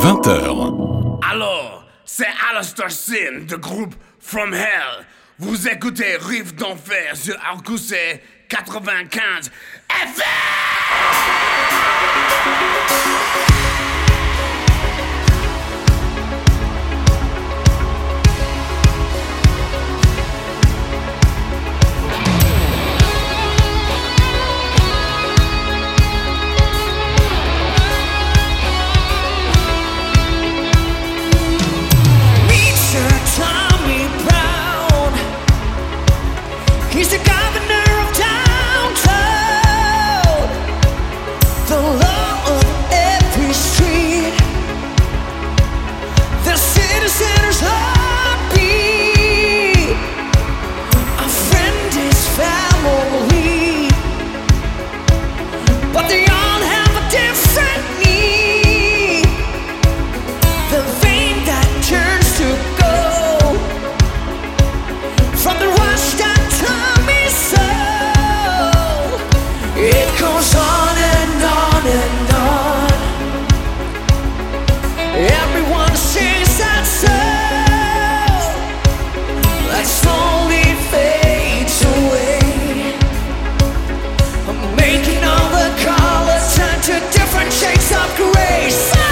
20h. Alors, c'est Alastair Sin de groupe From Hell. Vous écoutez Riff d'Enfer sur RQC 95 FM. He's the governor of downtown, the law of every street, the citizen's heartbeat. A friend is family, but they all have a different need. The vein that turns to gold from the rush that it goes on and on and on. Everyone sings that song that slowly fades away, making all the colors turn to different shades of grey.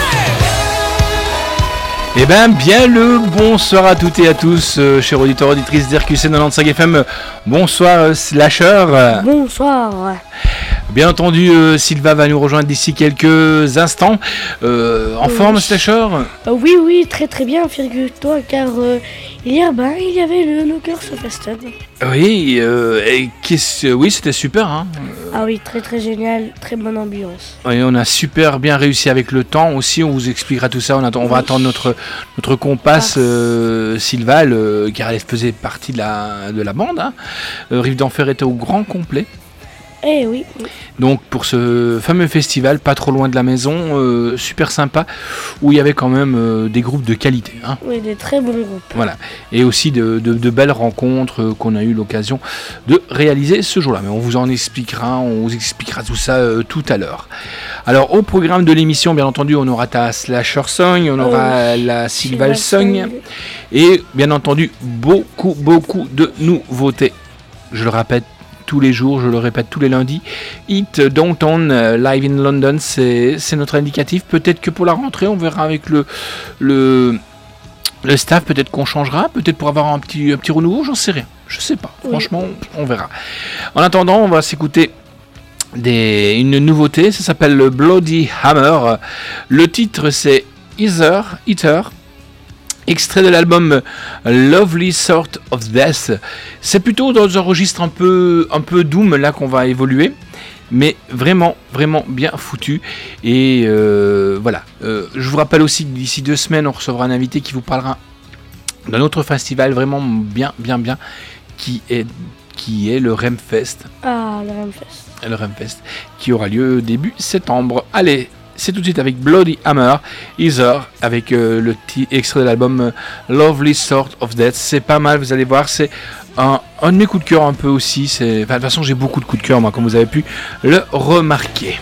Eh ben, bien le bonsoir à toutes et à tous, chers auditeurs auditrices d'RQC 95 FM. Bonsoir Slasher. Bonsoir. Bien entendu, Sylvain va nous rejoindre d'ici quelques instants. En forme, Slasher? Oui, très très bien, figure-toi, car hier, il y avait le No Curse Fest. Oui, oui, c'était super. Hein. Ah oui, très très génial, très bonne ambiance. Oui, on a super bien réussi avec le temps aussi, on vous expliquera tout ça. On va attendre notre comparse Sylval, car elle faisait partie de la bande. Hein. Riff d'Enfer était au grand complet. Eh oui. Donc pour ce fameux festival, pas trop loin de la maison, super sympa, où il y avait quand même des groupes de qualité. Hein. Oui, des très bons groupes. Voilà, et aussi de belles rencontres qu'on a eu l'occasion de réaliser ce jour-là. Mais on vous expliquera tout ça tout à l'heure. Alors au programme de l'émission, bien entendu, on aura ta Slasher Song, on aura la Sylval Song, et bien entendu beaucoup de nouveautés. Je le répète tous les jours, je le répète tous les lundis. Hit Downtown Live in London, c'est notre indicatif. Peut-être que pour la rentrée, on verra avec le staff, peut-être qu'on changera, peut-être pour avoir un petit renouveau, j'en sais rien. Je sais pas, franchement, on verra. En attendant, on va s'écouter une nouveauté, ça s'appelle le Bloody Hammer. Le titre, c'est Eater. Extrait de l'album Lovely Sort of Death. C'est plutôt dans un registre un peu doom là qu'on va évoluer, mais vraiment bien foutu. Et voilà. Je vous rappelle aussi que d'ici 2 semaines, on recevra un invité qui vous parlera d'un autre festival vraiment bien, qui est le Remfest. Ah, le Remfest. Le Remfest qui aura lieu début septembre. Allez. C'est tout de suite avec Bloody Hammer, Heather, avec le extrait de l'album Lovely Sort of Death. C'est pas mal, vous allez voir, c'est un de mes coups de cœur un peu aussi. De toute façon, j'ai beaucoup de coups de cœur, moi, comme vous avez pu le remarquer.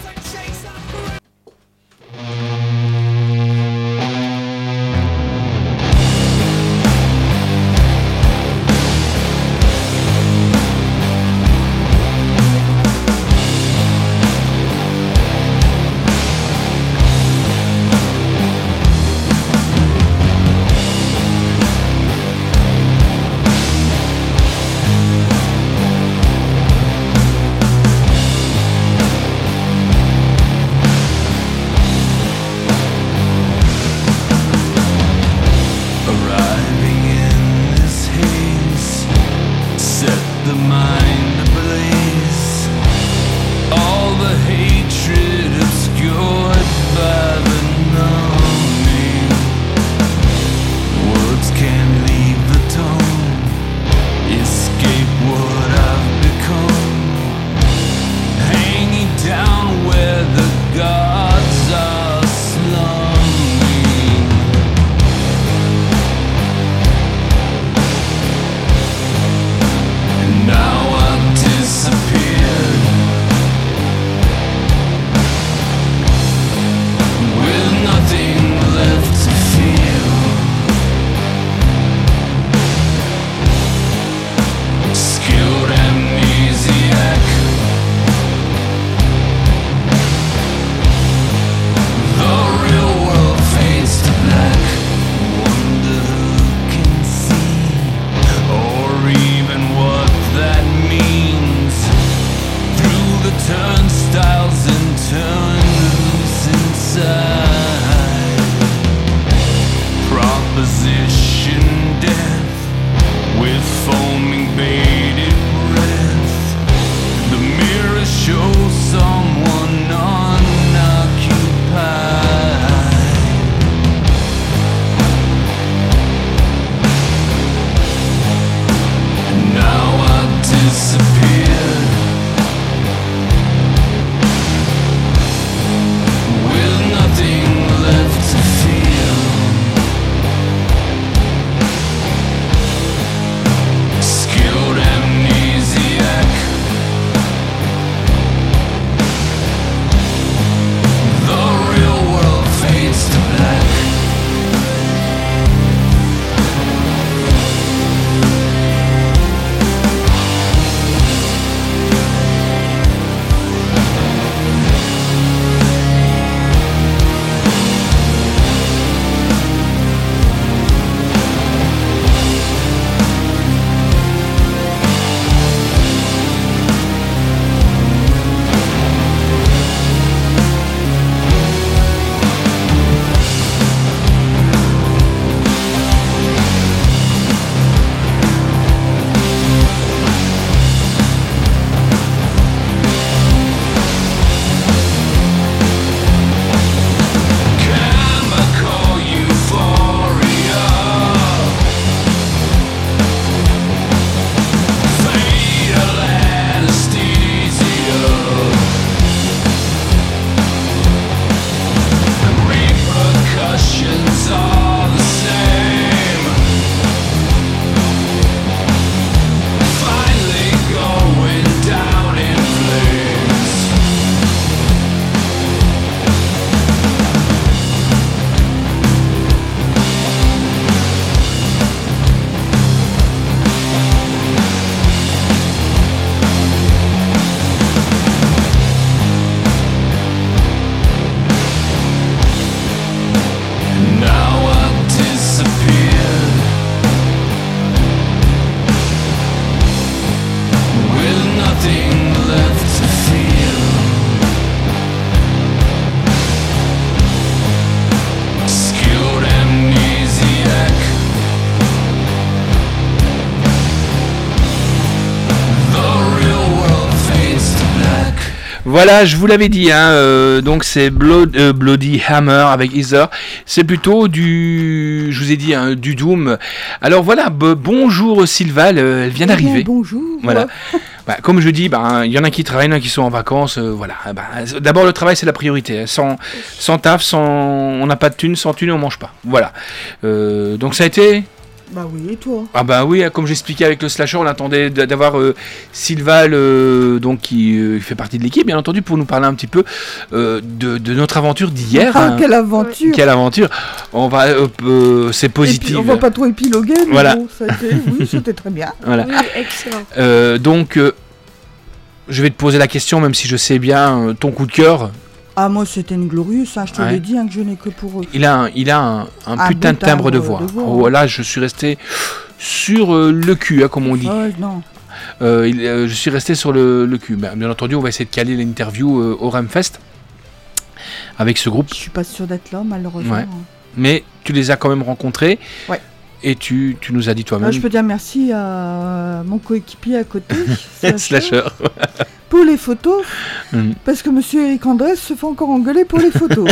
Voilà, je vous l'avais dit, donc c'est Bloody Hammer avec Heather. C'est plutôt du, je vous ai dit, du Doom. Alors voilà, bonjour Sylva, elle vient d'arriver. Bonjour. Voilà. Comme je dis, il y en a qui travaillent, il y en a qui sont en vacances. Voilà. D'abord, le travail, c'est la priorité. Sans taf, on n'a pas de thunes, sans thunes, on mange pas. Voilà. Donc ça a été... Bah oui, et toi? Ah bah oui, comme j'expliquais avec le slasher, on attendait d'avoir Sylval, donc qui fait partie de l'équipe, bien entendu, pour nous parler un petit peu de notre aventure d'hier. Quelle aventure! Quelle aventure! On va, c'est positif. On va pas trop épiloguer, mais voilà. bon, c'était très bien. Voilà. Oui, excellent. Donc, je vais te poser la question, même si je sais bien ton coup de cœur. Ah, moi, c'était une glorieuse, je te l'ai dit, que je n'ai que pour eux. Il a un putain de timbre de voix. Oh, là, je suis resté sur le cul, comme on dit. Non. Je suis resté sur le cul. Bien entendu, on va essayer de caler l'interview au Remfest avec ce groupe. Je suis pas sûr d'être là, malheureusement. Ouais. Mais tu les as quand même rencontrés. Ouais. Et tu nous as dit toi-même. Je peux dire merci à mon coéquipier à côté, Slasher. Pour les photos, parce que monsieur Eric Andrés se fait encore engueuler pour les photos.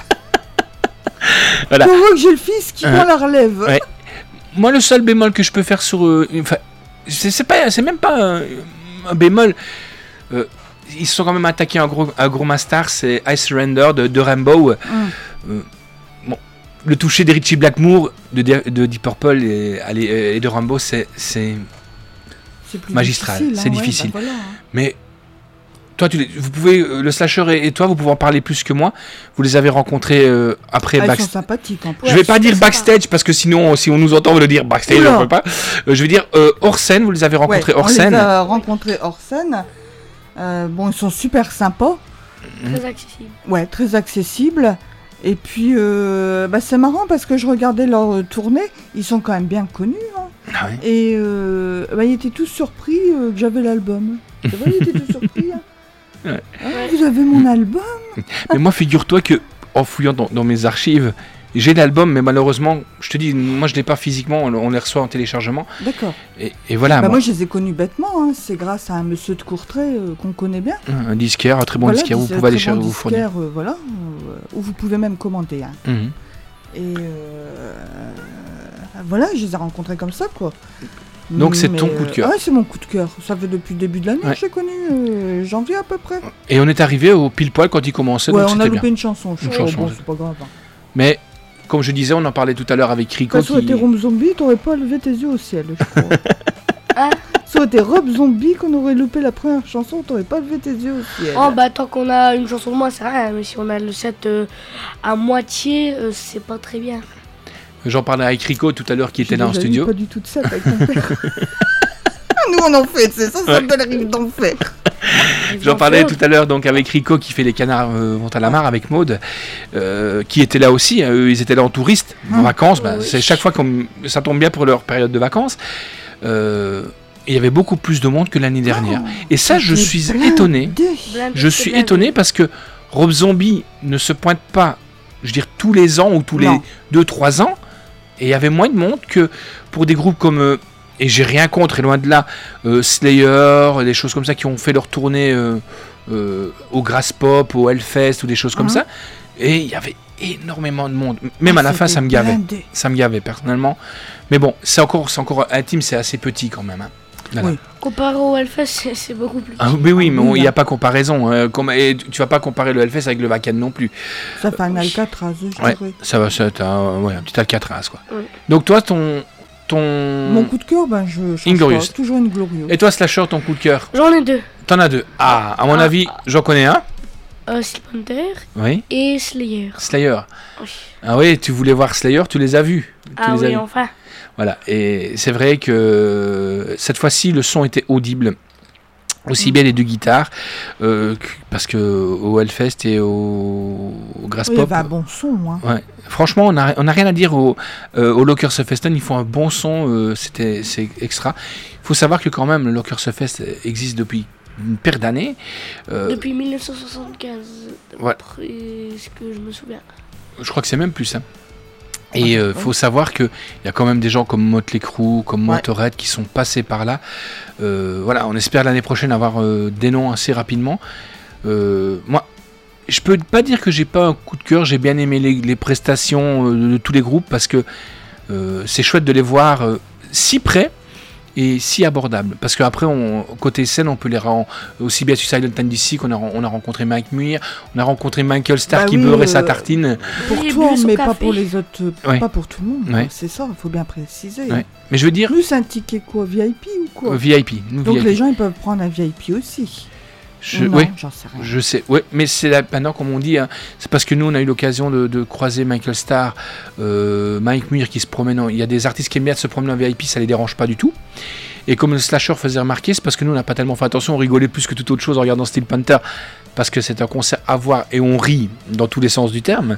Voilà. Pour eux que j'ai le fils qui prend la relève. Ouais. Moi, le seul bémol que je peux faire sur... c'est même pas un bémol. Ils se sont quand même attaqués à un gros master, c'est I Surrender de Rainbow. Bon, le toucher de Richie Blackmore de Deep Purple et de Rainbow, c'est magistral, c'est difficile. Voilà, Mais toi, vous pouvez, le slasher et toi, vous pouvez en parler plus que moi. Vous les avez rencontrés après backstage. Ils sont sympathiques en plus. Je vais pas dire backstage parce que sinon, si on nous entend, on va le dire backstage, on peut pas. Je vais dire hors scène. Vous les avez rencontrés hors scène. On les a rencontrés hors scène. Ils sont super sympas. Très accessibles. Ouais, très accessibles. Et puis, c'est marrant parce que je regardais leur tournée. Ils sont quand même bien connus. Ah oui. Et ils étaient tous surpris que j'avais l'album. C'est vrai, ils étaient tous surpris. Ouais. Vous avez mon album? Mais moi, figure-toi que en fouillant dans mes archives, j'ai l'album, mais malheureusement, je te dis, moi je l'ai pas physiquement, on les reçoit en téléchargement. D'accord. Et voilà. Moi je les ai connus bêtement, c'est grâce à un monsieur de Courtrai qu'on connaît bien. Un disquaire, un très bon disquaire, vous pouvez aller chercher, vous fournir. Où vous pouvez même commenter. Et voilà, je les ai rencontrés comme ça, quoi. Donc c'est ton coup de cœur. Ouais, c'est mon coup de cœur. Ça fait depuis le début de l'année que j'ai connu, janvier à peu près. Et on est arrivé au pile poil quand il commençait. Ouais, donc on a loupé bien. une chanson. C'est pas grave. Mais comme je disais, on en parlait tout à l'heure avec Rico. Ça aurait été Rob Zombie, t'aurais pas levé tes yeux au ciel, je crois. Ça aurait été Rob Zombie qu'on aurait loupé la première chanson, t'aurais pas levé tes yeux au ciel. Oh tant qu'on a une chanson de moins, c'est rien. Mais si on a le set à moitié, c'est pas très bien. J'en parlais avec Rico tout à l'heure qui était là en studio. Pas du tout de set avec mon père. Nous on en fait, c'est ça s'appelle Rive d'enfer. J'en parlais tout à l'heure donc avec Rico qui fait les canards vont à la mare avec Maude, qui était là aussi. Eux, ils étaient là en touriste, en vacances. C'est chaque fois comme ça tombe bien pour leur période de vacances. Il y avait beaucoup plus de monde que l'année dernière. Et ça, je suis étonné. Je suis étonné parce que Rob Zombie ne se pointe pas, je veux dire, tous les ans ou tous les 2-3 ans. Et il y avait moins de monde que pour des groupes comme... et j'ai rien contre, et loin de là, Slayer, des choses comme ça qui ont fait leur tournée au Grass Pop, au Hellfest ou des choses comme ça. Et il y avait énormément de monde. Même à la fin, ça me gavait. Ça me gavait personnellement. Mais bon, c'est encore intime, c'est assez petit quand même. Oui. Comparé au Hellfest, c'est beaucoup plus petit. Mais oui, mais il n'y a pas comparaison. Et tu vas pas comparer le Hellfest avec le Wacken non plus. Ça fait un Alcatraz, je dirais. Ça va, c'est un petit Alcatraz, quoi. Oui. Donc toi, mon coup de cœur, je change pas, toujours une glorieuse. Et toi, Slasher, ton coup de cœur? J'en ai 2. T'en as 2. À mon avis, j'en connais un. Sliphunter oui. Et Slayer. Slayer. Oui. Ah oui, tu voulais voir Slayer, tu les as vus. Enfin. Voilà, et c'est vrai que cette fois-ci, le son était audible. Aussi bien les deux guitares, parce que au Hellfest et au Grass Pop... Il y avait un bon son, hein. Ouais. Franchement, on n'a rien à dire au Lockers Fest. Ils font un bon son, c'est extra. Il faut savoir que quand même, le Lockers Fest existe depuis une paire d'années. Depuis 1975, d'après ce que je me souviens. Je crois que c'est même plus, hein. Et il faut savoir qu'il y a quand même des gens comme Motley Crue, comme Motorhead qui sont passés par là. Voilà, on espère l'année prochaine avoir des noms assez rapidement. Moi, je peux pas dire que j'ai pas un coup de cœur. J'ai bien aimé les prestations de tous les groupes parce que c'est chouette de les voir si près et si abordables. Parce qu'après, côté scène, on peut les rendre aussi bien sur Silent Time d'ici qu'on a rencontré Mike Muir, on a rencontré Michael Starr qui beurrait sa tartine. Pour toi, mais pas pour les autres, pas pour tout le monde. Ouais. C'est ça, il faut bien préciser. Ouais. Mais je veux dire... Plus un ticket quoi, VIP ou quoi VIP. Donc VIP. Les gens, ils peuvent prendre un VIP aussi. Oui, j'en sais rien. Je sais, ouais, mais c'est maintenant comme on dit, hein, c'est parce que nous on a eu l'occasion de croiser Michael Starr, Mike Muir qui se promène. Il y a des artistes qui aiment bien se promener en VIP, ça les dérange pas du tout. Et comme le Slasher faisait remarquer, c'est parce que nous on n'a pas tellement fait attention, on rigolait plus que toute autre chose en regardant Steel Panther, parce que c'est un concert à voir et on rit dans tous les sens du terme.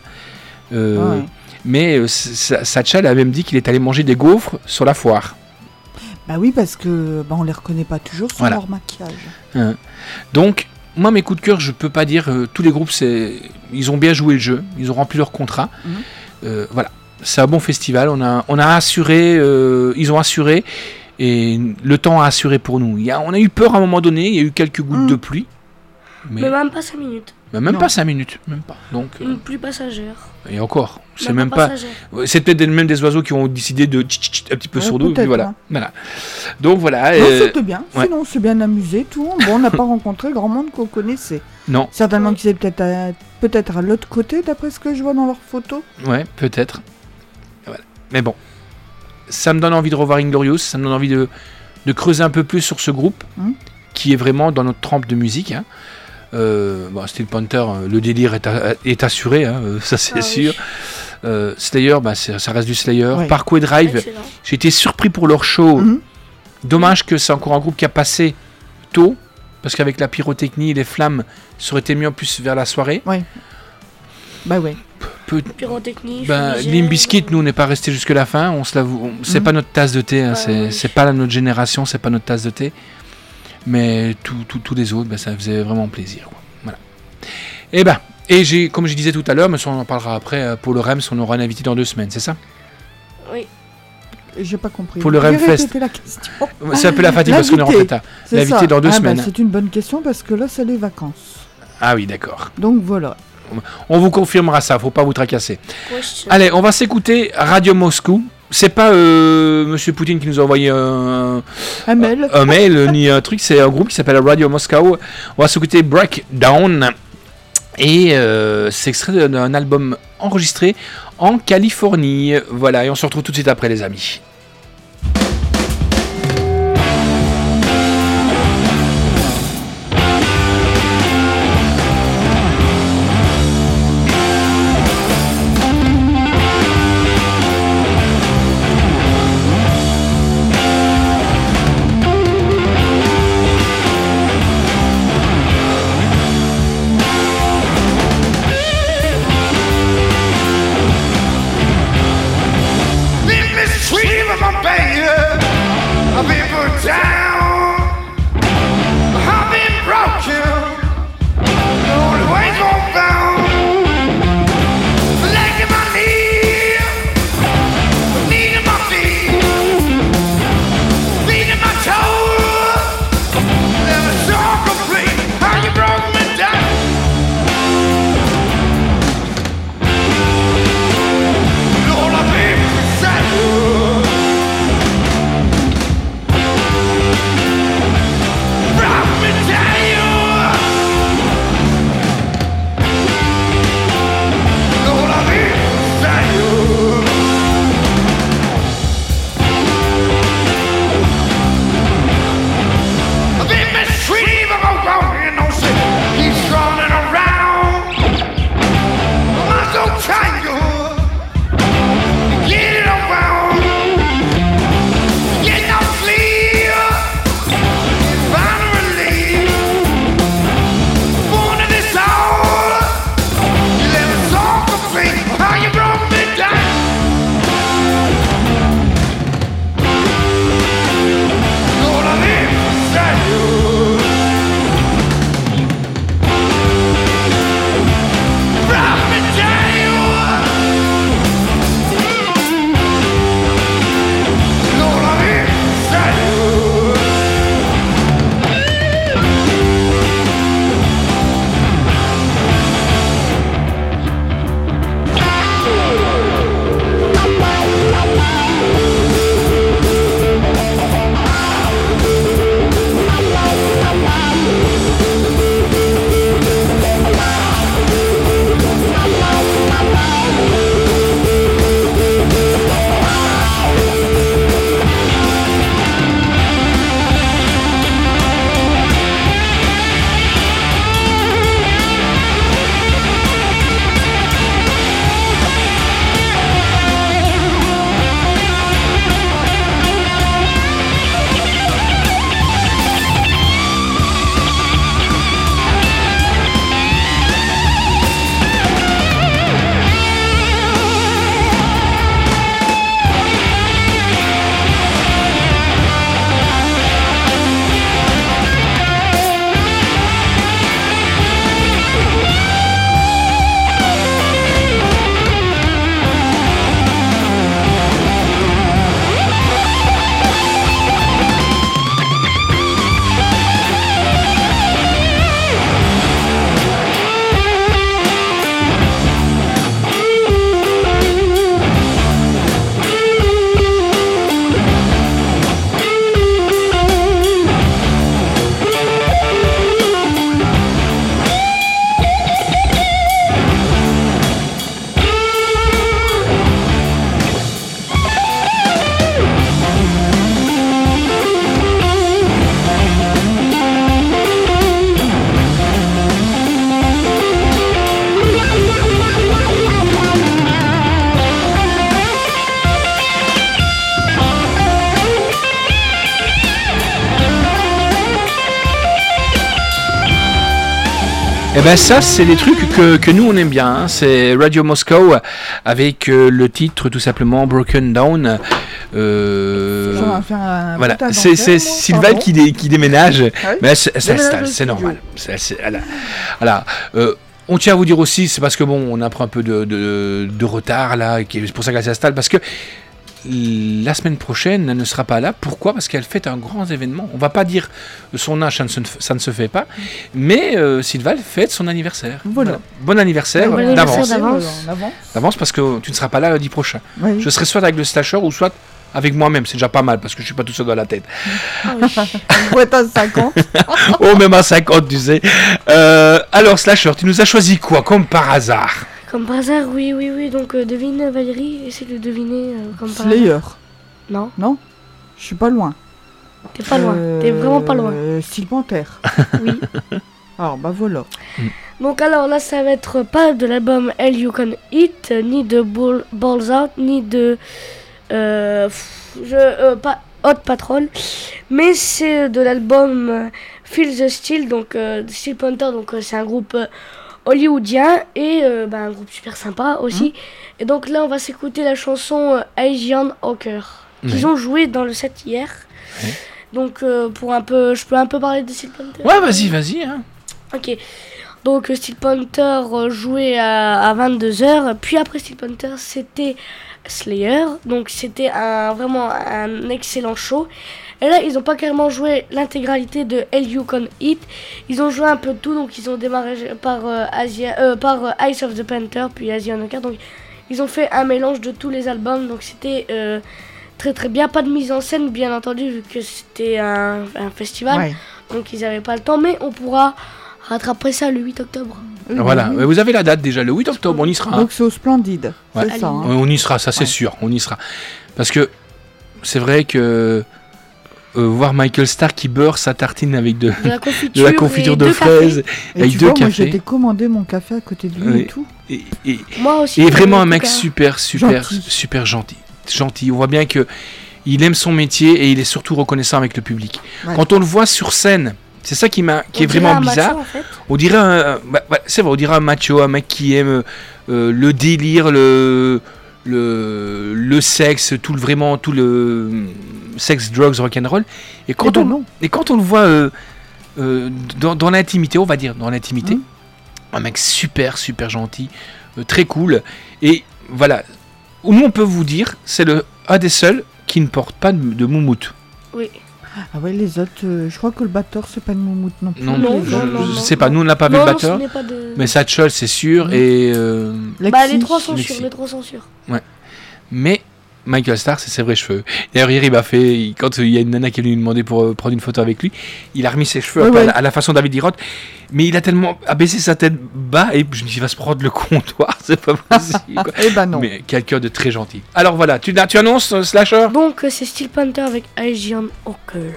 Mais Satchel a même dit qu'il est allé manger des gaufres sur la foire. Bah oui, parce que on les reconnaît pas toujours sur leur maquillage. Donc, moi, mes coups de cœur, je peux pas dire. Tous les groupes, ils ont bien joué le jeu, ils ont rempli leur contrat. Voilà, c'est un bon festival. On a assuré, ils ont assuré, et le temps a assuré pour nous. On a eu peur à un moment donné. Il y a eu quelques gouttes de pluie, mais même pas 5 minutes. Même pas 5 minutes, même pas. Donc, une pluie passagère. Et encore, c'est même pas. C'est peut-être même des oiseaux qui ont décidé de un petit peu sur nous. Voilà. Hein. Voilà. Donc voilà. Non, c'était bien. Ouais. Sinon, on s'est bien amusé, tout. Bon, on n'a pas rencontré grand monde qu'on connaissait. Non. Certainement qu'ils étaient peut-être à l'autre côté, d'après ce que je vois dans leurs photos. Ouais, peut-être. Voilà. Mais bon, ça me donne envie de revoir Inglorious. Ça me donne envie de creuser un peu plus sur ce groupe, qui est vraiment dans notre trempe de musique. Hein. Steel Panther, le délire est assuré, hein, ça c'est sûr. Slayer, ça reste du Slayer. Ouais. Parkway Drive, j'ai été surpris pour leur show. Dommage que c'est encore un groupe qui a passé tôt, parce qu'avec la pyrotechnie et les flammes, ça aurait été mieux en plus vers la soirée. Ouais. Bah ouais. Pyrotechnie. Limp Bizkit, nous on n'est pas resté jusque la fin. On se l'avoue, c'est pas notre tasse de thé. Hein, c'est pas notre génération, c'est pas notre tasse de thé. Mais tous les autres, ça faisait vraiment plaisir. Quoi. Voilà. Et comme je disais tout à l'heure, mais ça on en parlera après, pour le REMS, on aura un invité dans 2 semaines, c'est ça ? Oui. J'ai pas compris. Pour le REMFest. C'est un peu la fatigue parce qu'on est rentré tard. L'invité dans 2 semaines. C'est une bonne question parce que là, c'est les vacances. Ah oui, d'accord. Donc voilà. On vous confirmera ça, faut pas vous tracasser. Allez, on va s'écouter Radio Moscou. C'est pas Monsieur Poutine qui nous a envoyé un mail ni un truc, c'est un groupe qui s'appelle Radio Moscow. On va s'écouter Breakdown et c'est extrait d'un album enregistré en Californie. Voilà, et on se retrouve tout de suite après les amis. Mistreated Eh ben ça, c'est des trucs que nous on aime bien. Hein. C'est Radio Moscow avec le titre tout simplement Broken Down. Voilà, c'est Sylvain qui déménage, mais elle s'installe, c'est normal. Voilà. On tient à vous dire aussi, c'est parce que bon, on a pris un peu de retard là, c'est pour ça qu'elle s'installe, parce que la semaine prochaine, elle ne sera pas là. Pourquoi ? Parce qu'elle fait un grand événement. On ne va pas dire son âge, ça ne se fait pas. Mais Sylvain fête son anniversaire. Voilà. Bon anniversaire d'avance parce que tu ne seras pas là lundi prochain. Oui. Je serai soit avec le slasher ou soit avec moi-même. C'est déjà pas mal parce que je ne suis pas tout seul dans la tête. Ah oui. On pourrait être à 50. Oh, même à 50, tu sais. Alors, slasher, tu nous as choisi quoi comme par hasard ? Comme par hasard, oui. Donc, devine Valérie, essaie de deviner comme par Slayer. hasard. Non, je suis pas loin. T'es pas loin, t'es vraiment pas loin. Steel Panther. Oui. Alors, bah voilà. Donc, alors là, ça va être pas de l'album Hell You Can Eat, ni de Balls Out, ni de. Pas Hot Patrol, mais c'est de l'album Feel the Steel, donc Steel Panther, donc c'est un groupe. Hollywoodien et un groupe super sympa aussi. Et donc là on va s'écouter la chanson Asian Hawker qu'ils ont joué dans le set hier. Donc je peux un peu parler de Steel Panther. Ouais, vas-y hein. Ok. Donc Steel Panther jouait à 22h, puis après Steel Panther c'était Slayer. Donc c'était vraiment un excellent show. Et là, ils n'ont pas carrément joué l'intégralité de Hell You Can Eat. Ils ont joué un peu de tout. Donc, ils ont démarré par Eyes of the Panther, puis Asian Hawker. Donc, ils ont fait un mélange de tous les albums. Donc, c'était très très bien. Pas de mise en scène, bien entendu, vu que c'était un festival. Ouais. Donc, ils n'avaient pas le temps. Mais on pourra rattraper ça le 8 octobre. Voilà, vous avez la date déjà, le 8 octobre, on y sera. Donc, c'est au Splendide. Ouais. C'est ça. Hein. On y sera, ça c'est sûr. On y sera. Parce que c'est vrai que. Voir Michael Starr qui beurre sa tartine avec de la confiture de fraises avec 2 cafés. Moi j'ai commandé mon café à côté de lui et tout. Et moi aussi. Et vraiment un mec super gentil. On voit bien que il aime son métier et il est surtout reconnaissant avec le public. Ouais. Quand on le voit sur scène, c'est ça qui est vraiment bizarre. Macho, en fait. On dirait c'est vrai, on dirait un macho, un mec qui aime le délire, le sexe, tout le sex, drugs, rock'n'roll. Et quand on le voit dans l'intimité, on va dire, un mec super gentil, très cool. Et voilà, nous on peut vous dire, c'est un des seuls qui ne porte pas de moumoute. Oui. Ah ouais, les autres, je crois que le batteur c'est pas une moumoute non plus. Non, je sais pas, nous on n'a pas vu le batteur, mais Satchel c'est sûr et les trois sont sûrs. Ouais. Mais Michael Starr, c'est ses vrais cheveux. D'ailleurs, hier, il m'a fait, quand il y a une nana qui est venue lui demander pour prendre une photo avec lui, il a remis ses cheveux à la façon David Lee Roth, mais il a tellement abaissé sa tête bas et je me dis, il va se prendre le comptoir, c'est pas possible. Eh ben non. Mais quelqu'un de très gentil. Alors voilà, tu annonces Slasher ? Donc, c'est Steel Panther avec Asian Hawker.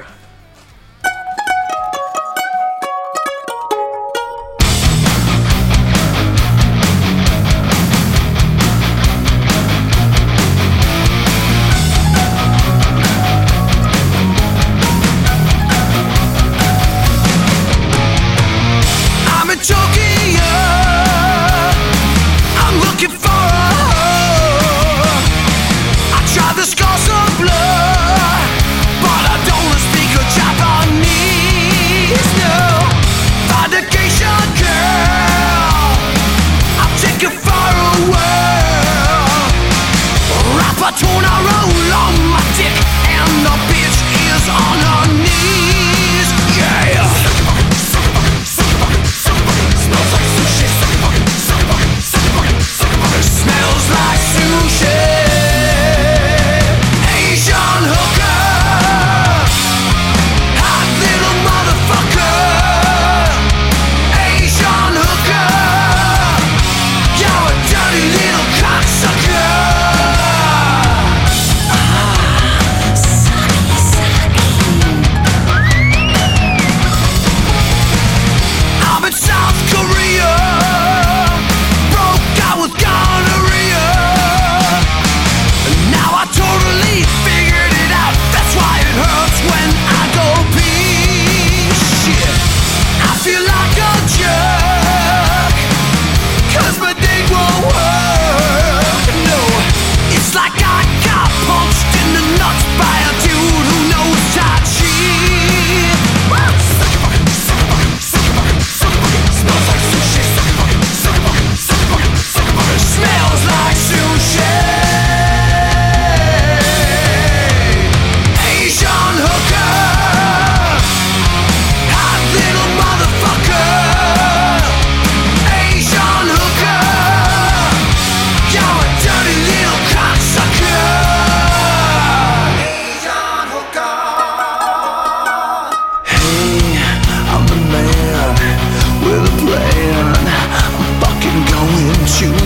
Scars of blood, but I don't speak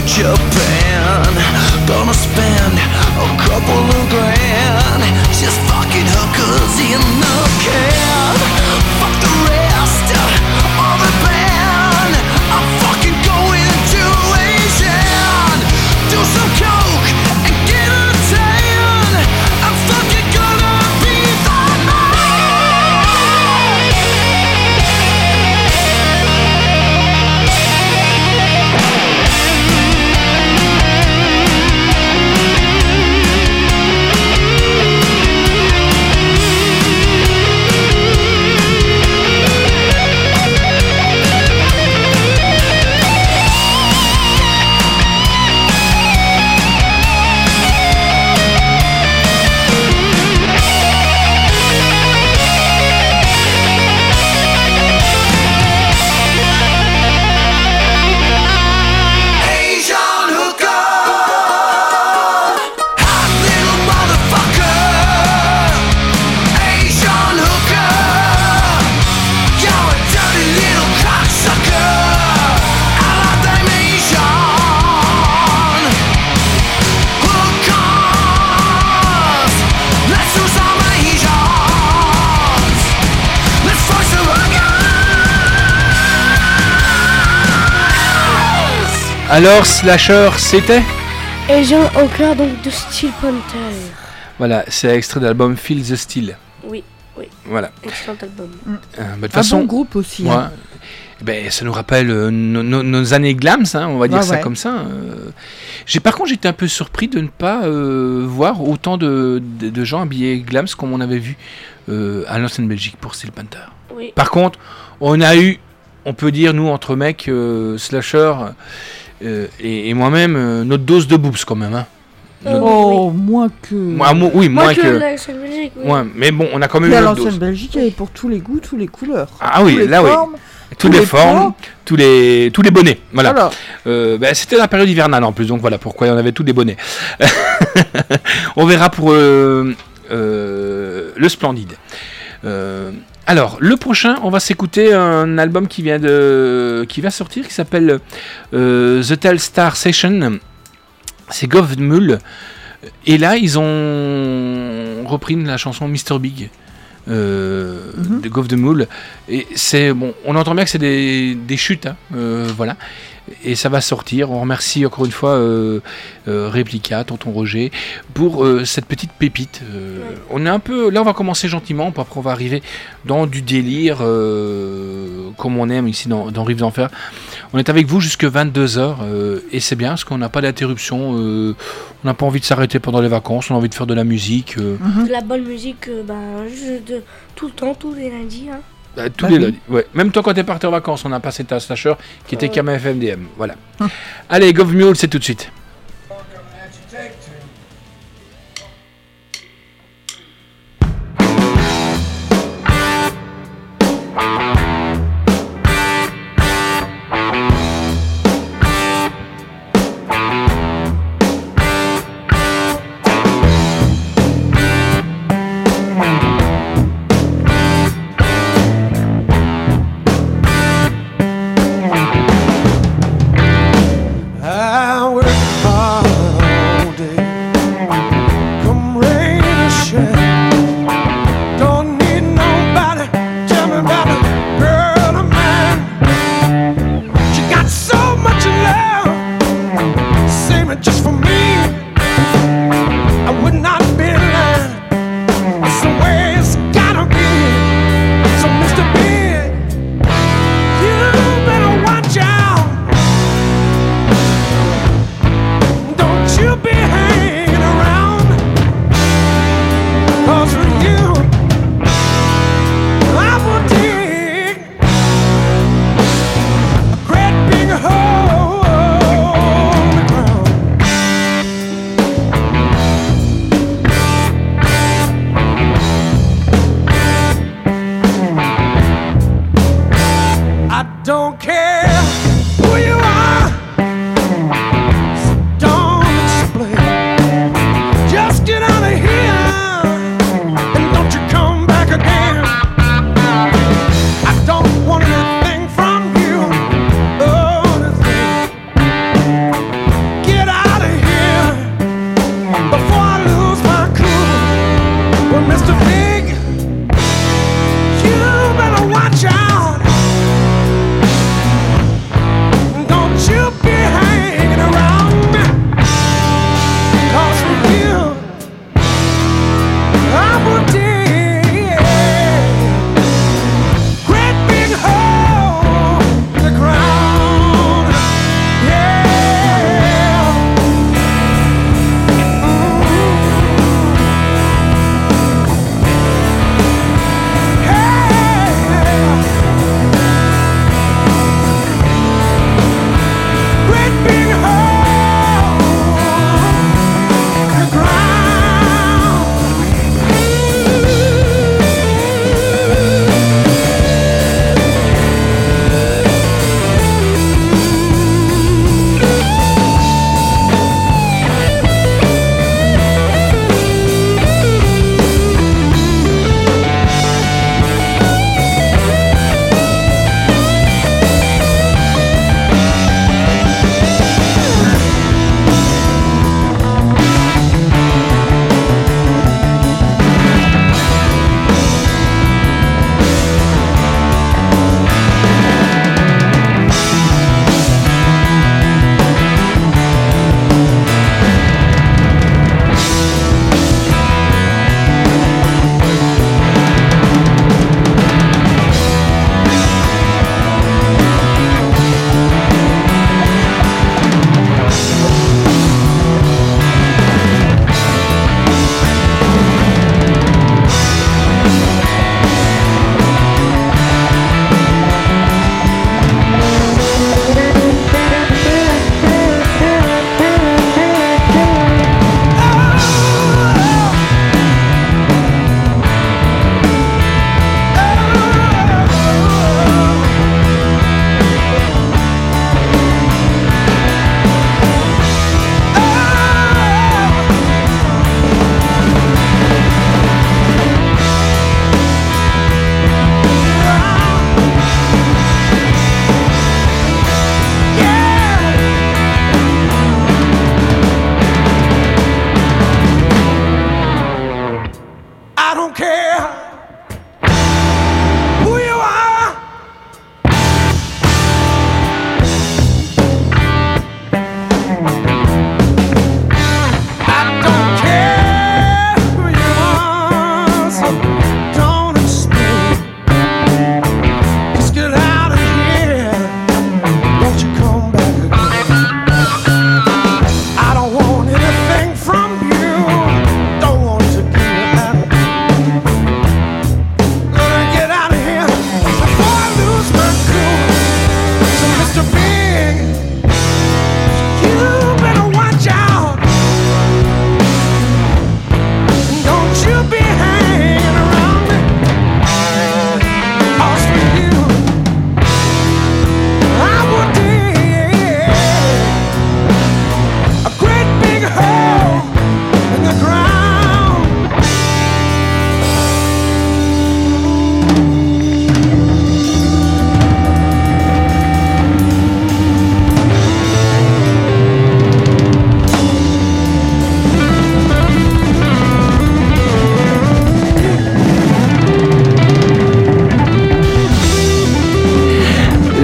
Japan. Gonna spend a couple of grand just fucking hookers in the can. Fuck the rest of the band. I'm fucking going to Asian. Do some coke and get a tan. I'm fucking gonna be the man. Alors, Slasher, c'était Asian Hooker, donc de Steel Panther. Voilà, c'est extrait de l'album Feel the Steel. Oui. Voilà. Excellent album. De toute façon, bon groupe aussi. Ouais, ben, ça nous rappelle nos années glams, hein, on va dire ça comme ça. Par contre, j'étais un peu surpris de ne pas voir autant de gens habillés glams comme on avait vu à l'ancienne Belgique pour Steel Panther. Oui. Par contre, on peut dire, nous, entre mecs, Slasher et moi-même, notre dose de boobs quand même. Hein. Moins que... moins que l'ancienne Belgique, oui. Ouais, mais bon, on a quand même eu à notre dose. l'ancienne Belgique, il y avait pour tous les goûts, toutes les couleurs. Ah oui, là formes, oui. Toutes les formes, tous les bonnets. Voilà. Voilà. C'était la période hivernale en plus, donc voilà pourquoi on avait tous les bonnets. On verra pour le Splendide. Alors, le prochain, on va s'écouter un album qui va sortir, qui s'appelle The Telstar Session. C'est Govdmul. Et là, ils ont repris la chanson Mr. Big de Govdmul. Et c'est bon, on entend bien que c'est des chutes, hein, voilà. Et ça va sortir. On remercie encore une fois Réplica, Tonton Roger, pour cette petite pépite. On est un peu là, on va commencer gentiment, puis après on va arriver dans du délire comme on aime ici dans Rive d'Enfer. On est avec vous jusque 22h et c'est bien parce qu'on n'a pas d'interruption. On n'a pas envie de s'arrêter pendant les vacances. On a envie de faire de la musique. De la bonne musique, tout le temps, tous les lundis. Hein. Tous les lundis, ouais. Même toi quand t'es parti en vacances, on a passé ta Slasher qui était KMFMDM. Voilà. Allez, Govmule, c'est tout de suite.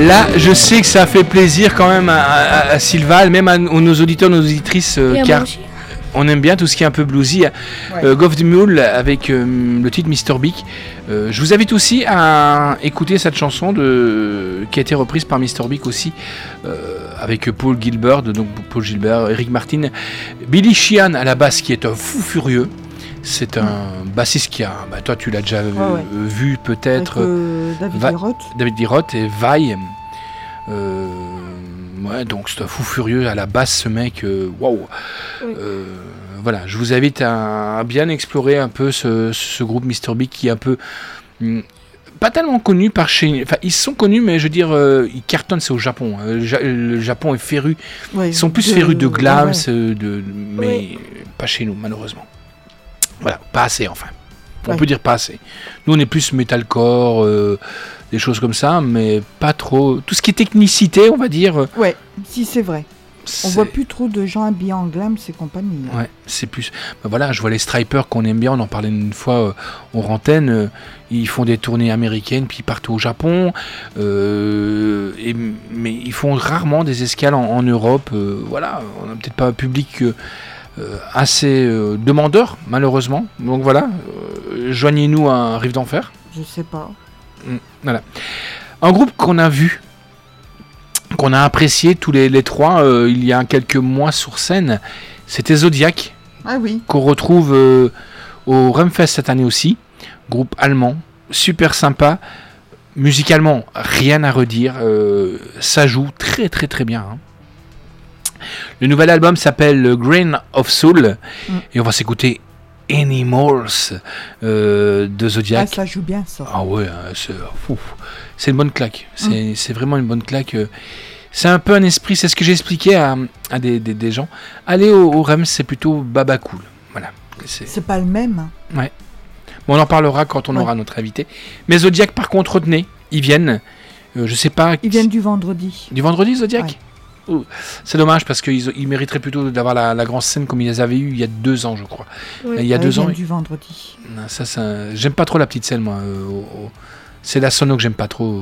Là, je sais que ça fait plaisir quand même à Sylval, même à nos auditeurs, nos auditrices, car on aime bien tout ce qui est un peu bluesy. Ouais. Goff the Mule avec le titre Mr. Big. Je vous invite aussi à écouter cette chanson qui a été reprise par Mr. Big aussi, avec Paul Gilbert, Eric Martin, Billy Sheehan à la basse qui est un fou furieux. C'est un bassiste qui a... toi, tu l'as déjà vu peut-être. David Lee Roth et Vai. Donc c'est un fou furieux à la basse, ce mec. Waouh. Voilà, je vous invite à bien explorer un peu ce groupe Mr. Big qui est un peu... pas tellement connu par chez... Enfin, ils sont connus, mais je veux dire, ils cartonnent, c'est au Japon. Le Japon est féru. Ouais, ils sont plus férus de glam, mais pas chez nous, malheureusement. Voilà, pas assez enfin. On peut dire pas assez. Nous on est plus metalcore, des choses comme ça, mais pas trop. Tout ce qui est technicité, on va dire. Ouais, si c'est vrai. On voit plus trop de gens habillés en glam, ces compagnies. Ouais, c'est plus. Voilà, je vois les Stripers qu'on aime bien, on en parlait une fois aux antennes. Ils font des tournées américaines, puis ils partent au Japon. Mais ils font rarement des escales en Europe. Voilà, on n'a peut-être pas un public. Assez demandeur malheureusement, donc voilà, joignez-nous à Rive d'Enfer. Je sais pas. Voilà, un groupe qu'on a vu, qu'on a apprécié tous les trois il y a quelques mois sur scène, c'était Zodiac. Ah oui. Qu'on retrouve au Rumfest cette année aussi, groupe allemand, super sympa, musicalement rien à redire, ça joue très très très bien, hein. Le nouvel album s'appelle Grain of Soul et on va s'écouter Animals de Zodiac. Ah, ça joue bien ça. Ah ouais, c'est une bonne claque. C'est vraiment une bonne claque. C'est un peu un esprit, c'est ce que j'ai expliqué à des gens. Aller au Rems, c'est plutôt baba cool. Voilà. C'est pas le même. Ouais. Bon, on en parlera quand on aura notre invité. Mais Zodiac, par contre, retenez, ils viennent. Je sais pas. Ils viennent du vendredi. Du vendredi, Zodiac. Ouais. C'est dommage parce qu'ils mériteraient plutôt d'avoir la grande scène comme ils les avaient eu il y a 2 ans, je crois. Oui. Il y a 2 ans. Du vendredi. Non, j'aime pas trop la petite scène, moi. C'est la sono que j'aime pas trop.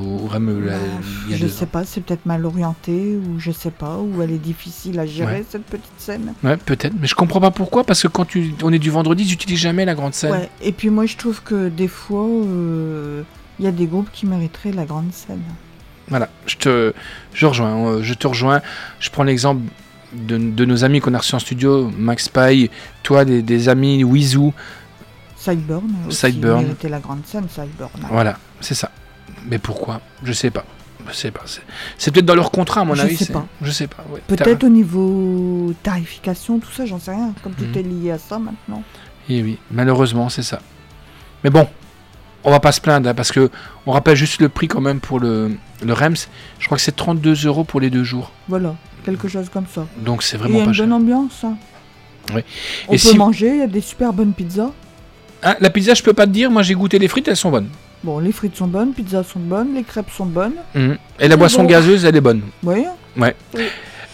Je sais pas, c'est peut-être mal orienté ou je sais pas, ou elle est difficile à gérer cette petite scène. Ouais, peut-être, mais je comprends pas pourquoi parce que quand on est du vendredi, ils n'utilisent jamais la grande scène. Ouais. Et puis moi je trouve que des fois, il y a des groupes qui mériteraient la grande scène. Voilà, je te rejoins. Je prends l'exemple de nos amis qu'on a reçus en studio, Max Pye, toi, des amis Wizou. Sideburn. Méritait la grande scène, Sideburn. Voilà, c'est ça. Mais pourquoi ? Je sais pas. C'est peut-être dans leur contrat, à mon avis. Je sais pas. Ouais. Peut-être au niveau tarification, tout ça, j'en sais rien. Comme tout est lié à ça maintenant. Et oui, malheureusement, c'est ça. Mais bon. On va pas se plaindre parce que on rappelle juste le prix quand même pour le Rems. Je crois que c'est 32 € pour les 2 jours. Voilà, quelque chose comme ça. Donc c'est vraiment pas cher. Il y a une bonne ambiance. Hein. Oui. On peut manger, il y a des super bonnes pizzas. Ah, la pizza, je peux pas te dire. Moi, j'ai goûté les frites, elles sont bonnes. Bon, les frites sont bonnes, pizzas sont bonnes, les crêpes sont bonnes. Et la boisson gazeuse, elle est bonne. Oui. Ouais. Oui.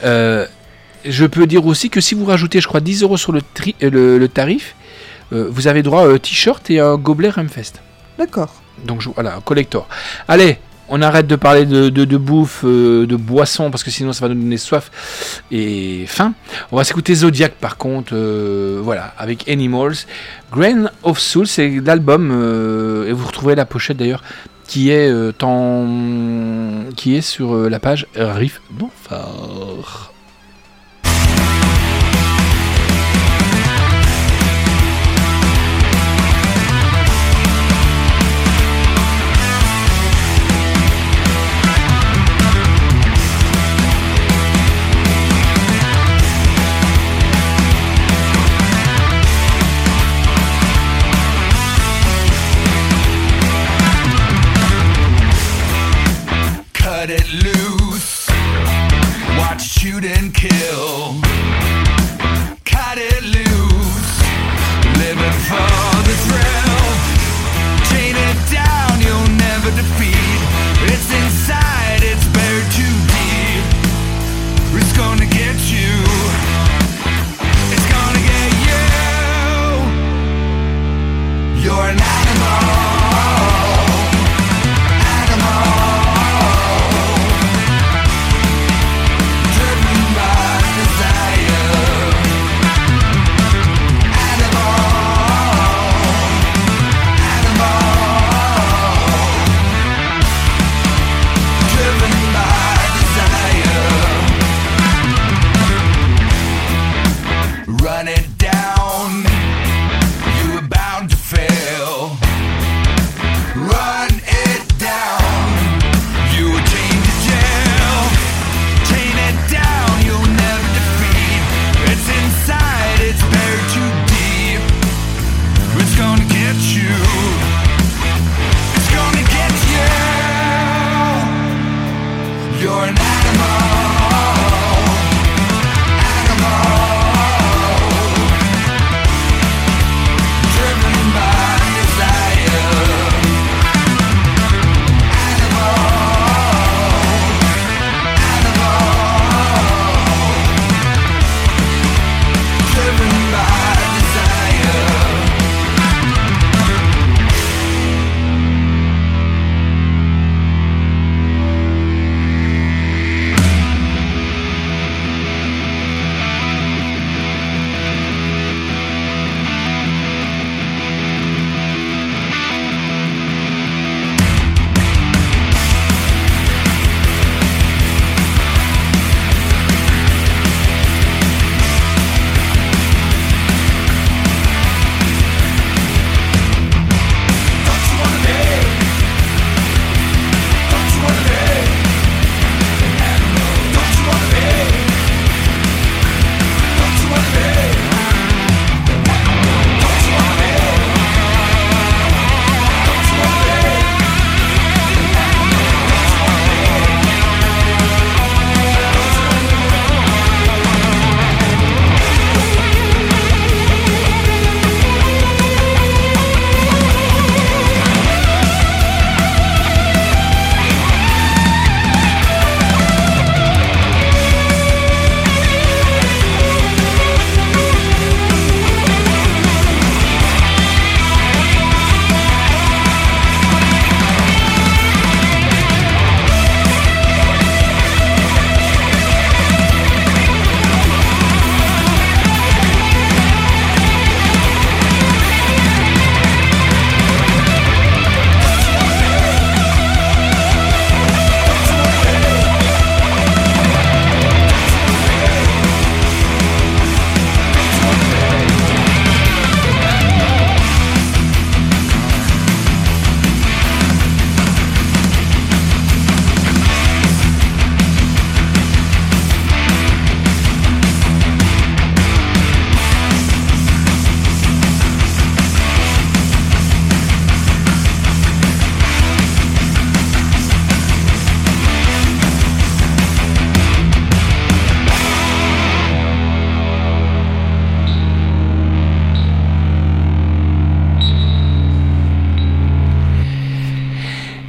Je peux dire aussi que si vous rajoutez, je crois, 10 € sur le tarif, vous avez droit à un t-shirt et un gobelet Rumfest. D'accord. Donc voilà, un collector. Allez, on arrête de parler de bouffe, de boisson, parce que sinon ça va nous donner soif et faim. On va s'écouter Zodiac par contre, voilà, avec Animals. Grain of Soul, c'est l'album, et vous retrouvez la pochette d'ailleurs, qui est sur la page Rive d'Enfer. Cut it loose, watch shooting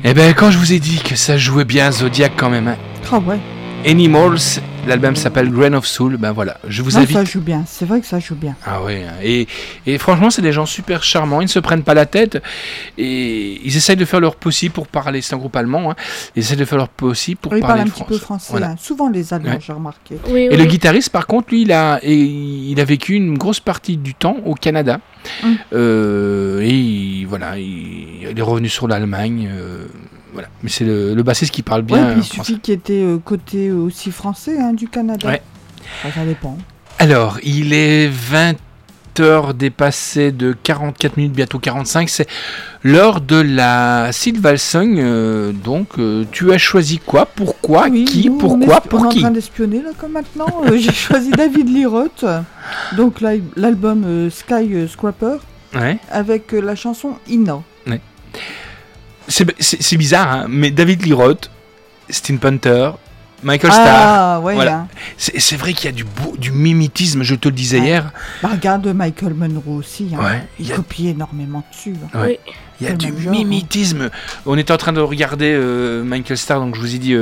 Eh ben, quand je vous ai dit que ça jouait bien Zodiac quand même, hein. Ah ouais. Animals, l'album s'appelle Grain of Soul, ben voilà, je vous Non, invite. ça joue bien, c'est vrai que ça joue bien. Ah ouais, et franchement, c'est des gens super charmants, ils ne se prennent pas la tête, et ils essayent de faire leur possible pour parler, c'est un groupe allemand, hein, ils essayent de faire leur possible pour Ils parlent parler un petit peu français, Voilà. hein. Souvent les Allemands, Ouais. j'ai remarqué. Oui, Et le guitariste, par contre, lui, il a vécu une grosse partie du temps au Canada. Voilà, il est revenu sur l'Allemagne. Voilà. Mais c'est le bassiste qui parle bien Ouais, puis il français. suffit qu'il était côté aussi français hein, du Canada. Ouais. Enfin, ça dépend. Alors, il est 20h dépassé de 44 minutes, bientôt 45. C'est l'heure de la Silvalsong. Donc, tu as choisi quoi? Pourquoi? Oui, Qui? nous, Pourquoi? on Pour est qui? en train d'espionner là comme maintenant. J'ai choisi David Lee Roth. Donc l'album Sky Scraper Ouais. avec la chanson Ina. C'est bizarre, hein, mais David Lee Roth, Steve Punter, Michael Starr. Ah ouais. Voilà. Hein. C'est vrai qu'il y a du mimétisme, je te le disais Ouais. hier. Bah, regarde Michael Monroe aussi. Hein. Ouais, il il y a- copie énormément dessus. Hein. Ouais. Oui. Il y a C'est du le même genre, mimétisme. On était en train de regarder Michael Starr, donc je vous ai dit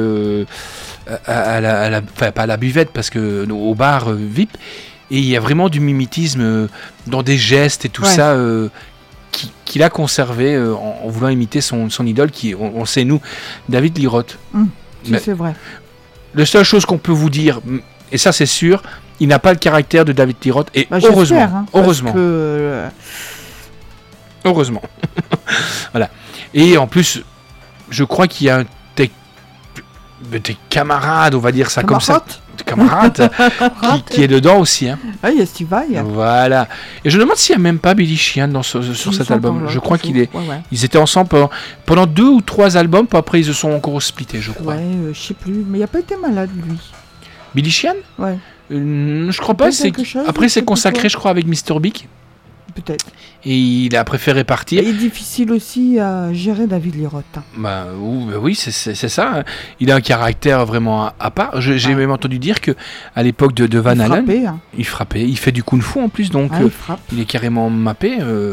enfin, pas à la buvette, parce que au bar VIP. Et il y a vraiment du mimétisme dans des gestes et tout Ouais. ça qu'il a conservé en voulant imiter son idole, qui, on sait nous, David Lee Roth. Si, Mais- c'est vrai. La seule chose qu'on peut vous dire, et ça c'est sûr, il n'a pas le caractère de David Lee Roth, et Bah, heureusement. j'espère, hein, parce Heureusement. que, Heureusement. Voilà. Et en plus, je crois qu'il y a des camarades, on va dire ça comme ça. Camarades qui est dedans aussi. Hein. Ah, il y a Steve Vai. Voilà. Et je me demande s'il n'y a même pas Billy Sheehan sur Il cet me semble album. pas, Je crois qu'il est. Ouais, ouais. Ils étaient ensemble pendant 2 ou 3 albums, puis après ils se sont encore splittés, je crois. Ouais, je sais plus. Mais il a pas été malade, lui. Billy Sheehan Ouais, Je crois pas. Peut-être quelque chose, Après je c'est sais plus consacré, quoi. je crois, avec Mr. Big. peut-être. Et il a préféré partir. Il est difficile aussi à gérer David Lee Roth. Hein. Oui, c'est ça. Hein. Il a un caractère vraiment à part. J'ai même entendu dire que à l'époque de Van Il Halen, frappait, hein. il frappait. Il fait du kung-fu en plus, donc Ah, il frappe. il est carrément mappé.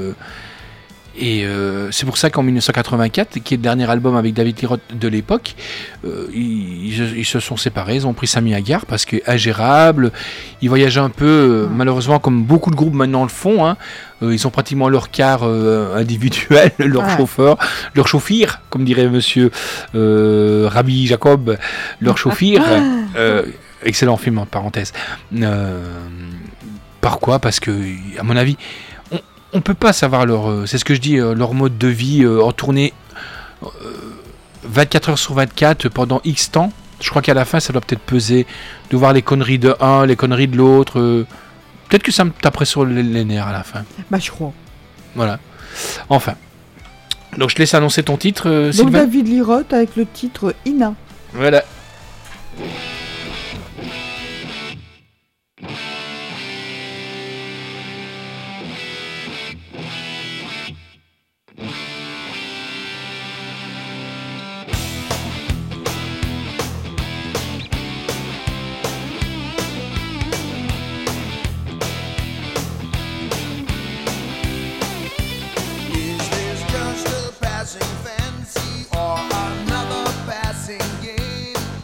C'est pour ça qu'en 1984, qui est le dernier album avec David Lee Roth de l'époque, ils se sont séparés, ils ont pris Sammy Hagar parce que ingérable. Ils voyageaient un peu, malheureusement, comme beaucoup de groupes maintenant le font. Hein. Ils ont pratiquement leur car individuel, leur chauffeur, leur chauffeur, comme dirait monsieur Rabbi Jacob, leur chauffeur. Excellent film en parenthèse. Par quoi? Parce que, à mon avis, on peut pas savoir c'est ce que je dis, leur mode de vie en tournée 24 heures sur 24 pendant X temps. Je crois qu'à la fin, ça doit peut-être peser de voir les conneries de un, les conneries de l'autre. Peut-être que ça me taperait sur les nerfs à la fin. Bah, je crois. Voilà. Enfin. Donc, je te laisse annoncer ton titre, Donc, Sylvain. David Lee Roth avec le titre Ina. Voilà. Is this just a passing fancy or another passing game?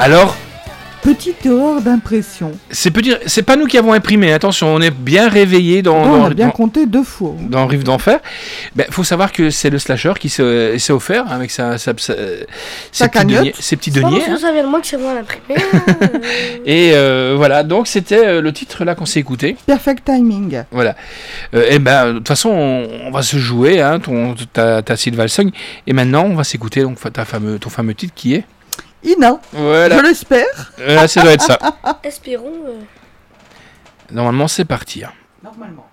Alors, Petite erreur d'impression. c'est pas nous qui avons imprimé, attention, on est bien réveillés On a bien compté 2 fois. dans Rive d'Enfer. Faut savoir que c'est le slasher qui s'est offert avec ses petits deniers. Hein. Ça vient de moi que c'est moi l'imprimé. Et voilà, donc c'était le titre là qu'on s'est écouté. Perfect timing. Voilà. De toute façon, on va se jouer, hein, ta Sylvalsong. Et maintenant, on va s'écouter donc ton fameux titre qui est Ina. Voilà. Je l'espère. Ça doit être ça. Espérons. Normalement, c'est parti. Hein. Normalement.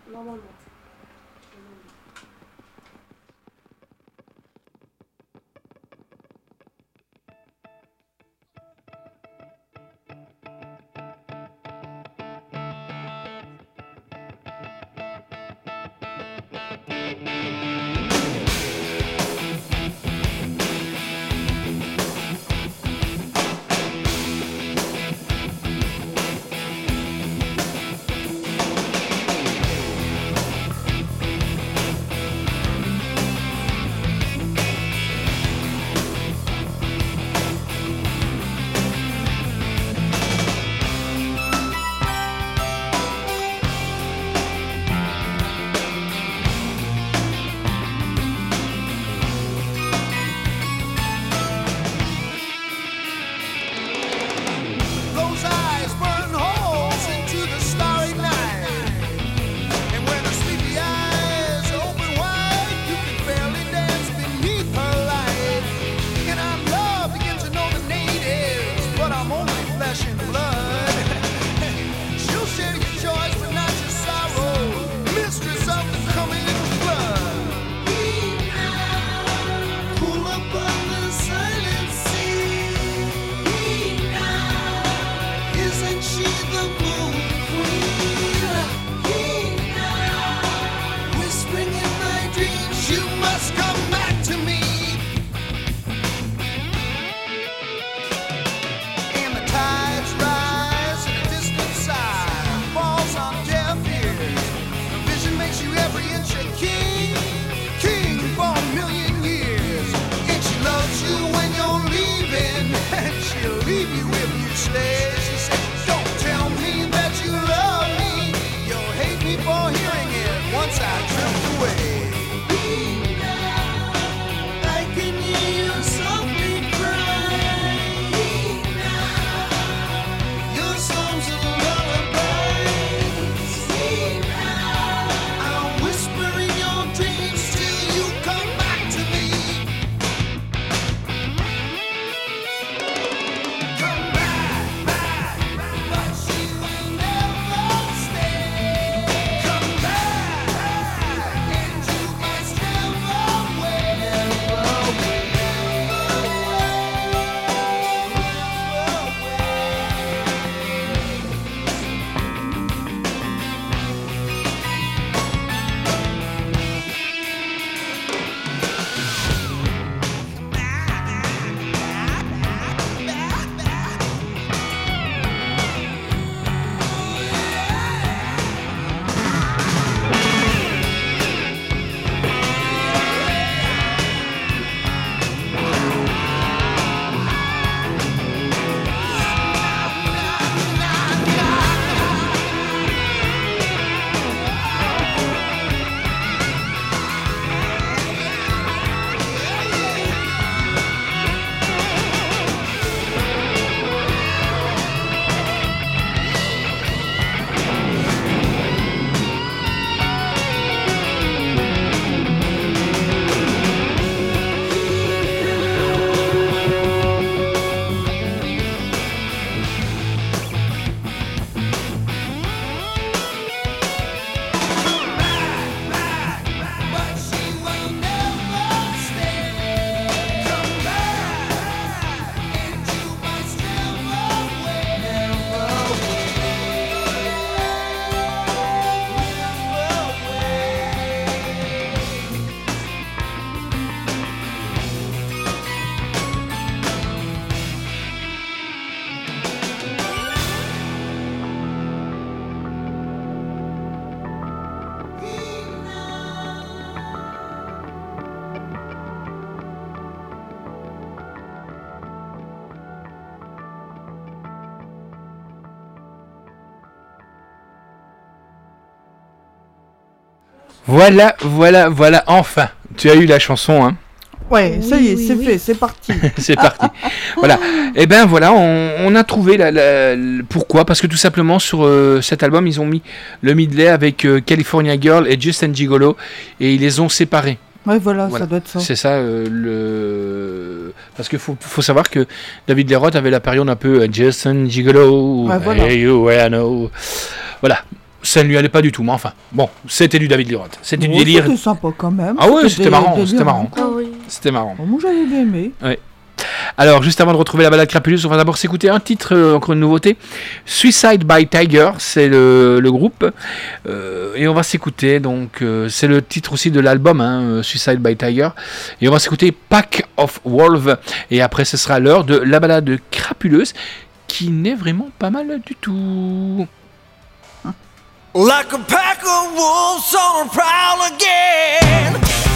Voilà, enfin. Tu as eu la chanson, hein. Ouais, ça y est, c'est fait, c'est parti. C'est parti. Voilà. Et ben voilà, on a trouvé pourquoi. Parce que tout simplement sur cet album, ils ont mis le medley avec California Girl et Justin Gigolo et ils les ont séparés. Ouais, voilà, ça doit être ça. C'est ça, parce qu'il faut savoir que David Lee Roth avait la période un peu Justin Gigolo, ouais, voilà. Hey you, I know. Voilà. Ça ne lui allait pas du tout, mais enfin, bon, c'était du David Lee Roth. C'était du délire. C'était sympa quand même. Ah ouais, c'était marrant. Ah oui. C'était marrant. Bon, moi j'avais bien aimé. Ouais. Alors, juste avant de retrouver la balade Crapulus, on va d'abord s'écouter un titre, encore une nouveauté. Suicide by Tiger, c'est le groupe. Et on va s'écouter, donc, c'est le titre aussi de l'album, hein, Suicide by Tiger. Et on va s'écouter Pack of Wolves. Et après, ce sera l'heure de la balade Crapulus, qui n'est vraiment pas mal du tout. Like a pack of wolves on a prowl again,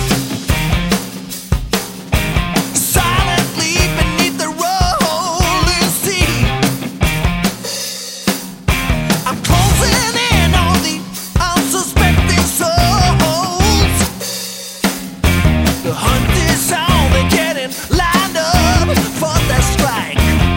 silently beneath the rolling sea. I'm closing in on the unsuspecting souls. The hunt is on, they're getting lined up for their strike.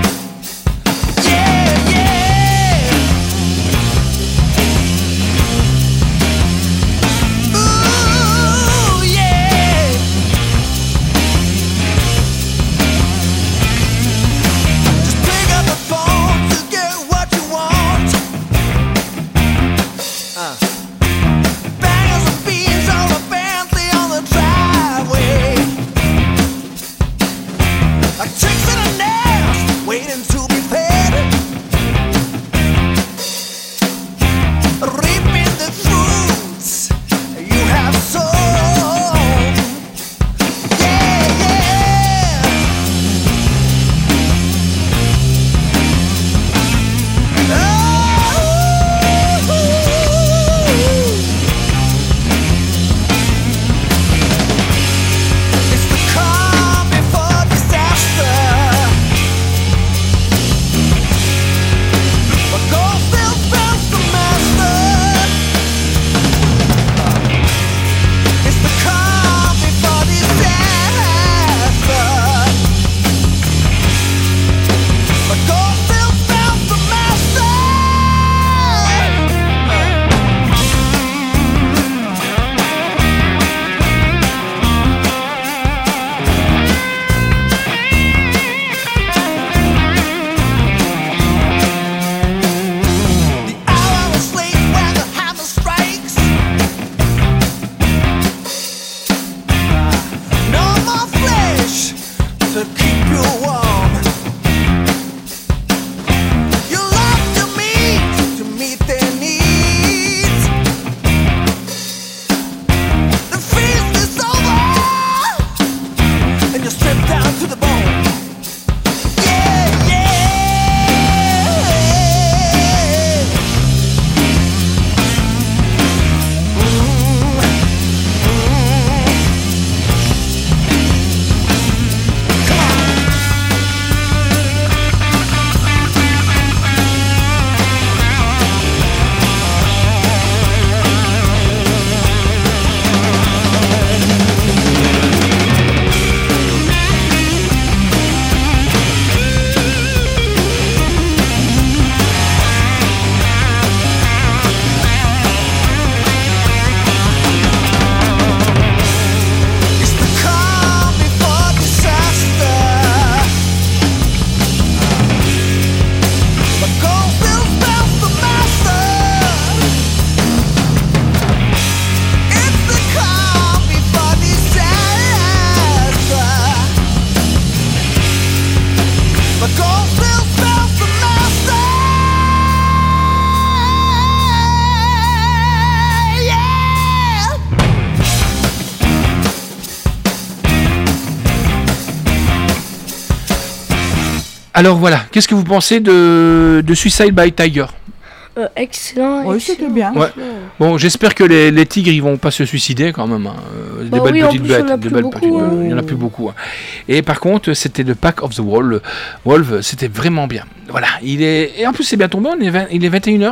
Alors voilà, qu'est-ce que vous pensez de Suicide by Tiger ? Excellent. Oui, c'était bien. Ouais. Bon, j'espère que les tigres ils vont pas se suicider quand même. Hein. Des belles petites bêtes, des belles petites. Il y en a plus beaucoup. Hein. Et par contre, c'était le Pack of the Wolves, c'était vraiment bien. Voilà, et en plus c'est bien tombé, il est 21h.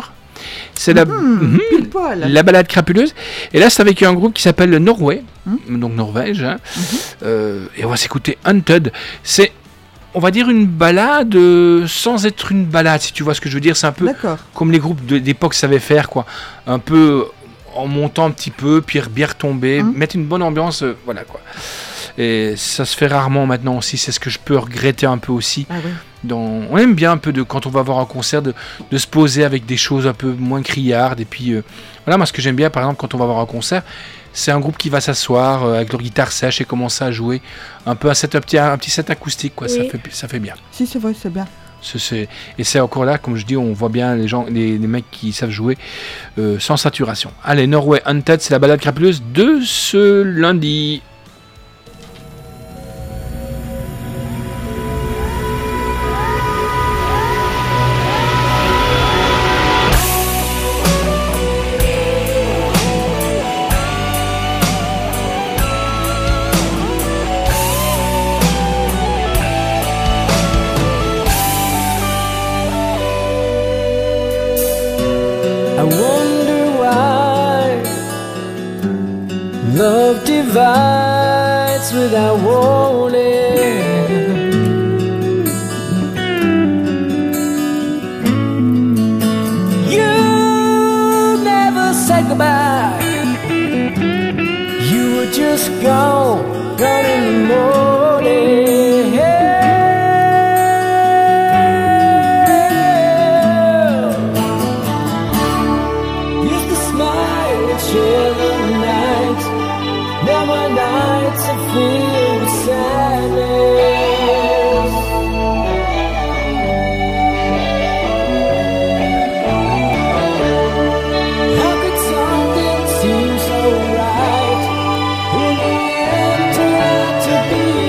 C'est la pile poil. la balade crapuleuse. Et là, c'est avec un groupe qui s'appelle le Norway, donc Norvège. Hein. Et on va s'écouter Hunted. C'est, on va dire, une balade sans être une balade, si tu vois ce que je veux dire. C'est un peu D'accord. comme les groupes d'époque savaient faire, quoi. Un peu en montant un petit peu, puis bien retomber, mettre une bonne ambiance, voilà, quoi. Et ça se fait rarement maintenant aussi, c'est ce que je peux regretter un peu aussi. Ah oui. On aime bien un peu, quand on va voir un concert, de se poser avec des choses un peu moins criardes. Et puis voilà, moi ce que j'aime bien par exemple quand on va voir un concert, c'est un groupe qui va s'asseoir avec leur guitare sèche et commencer à jouer un peu un petit set acoustique, quoi. Oui. Ça fait bien. Si, c'est vrai, c'est bien. Et c'est encore là, comme je dis, on voit bien les mecs qui savent jouer sans saturation. Allez, Norway Hunted, c'est la balade crapuleuse de ce lundi. Love divides without warning. You never said goodbye. You were just gone in the morning. Used to smile and share the night. Now my nights are filled with sadness. How could something seem so right in the end turn out to be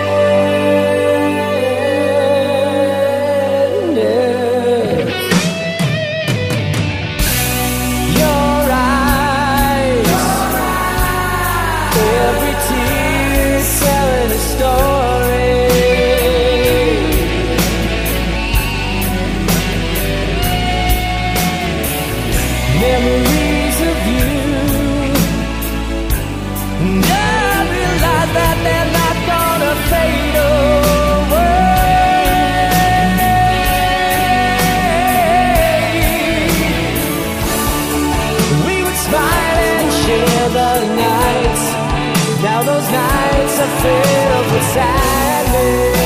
madness? Your eyes, every tear is telling a story. Memories of you, and I realize that they're not gonna fade away. We would smile and share the nights. Now those nights are filled with sadness.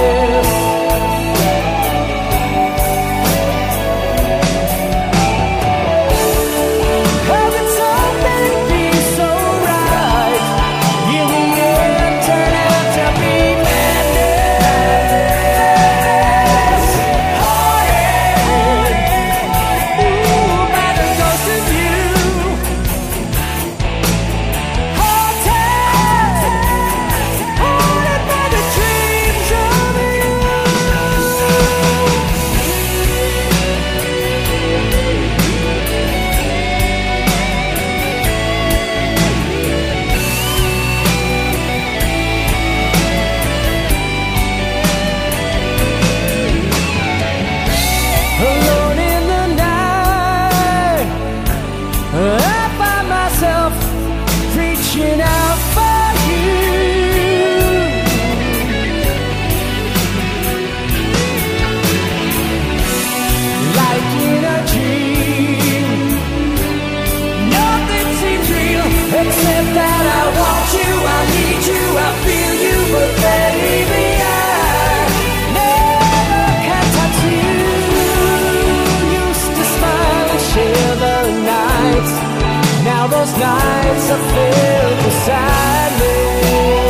How could something be so right in the end turn out to be madness? Haunted, ooh, by the ghost of you. Haunted by the dreams of you. Alone in the night, I find myself reaching out for you. Like in a dream, nothing seems real except that I want you, I need you, I feel you, but baby I never can touch you. Used to smile and share the nights. Now those nights are filled with sadness.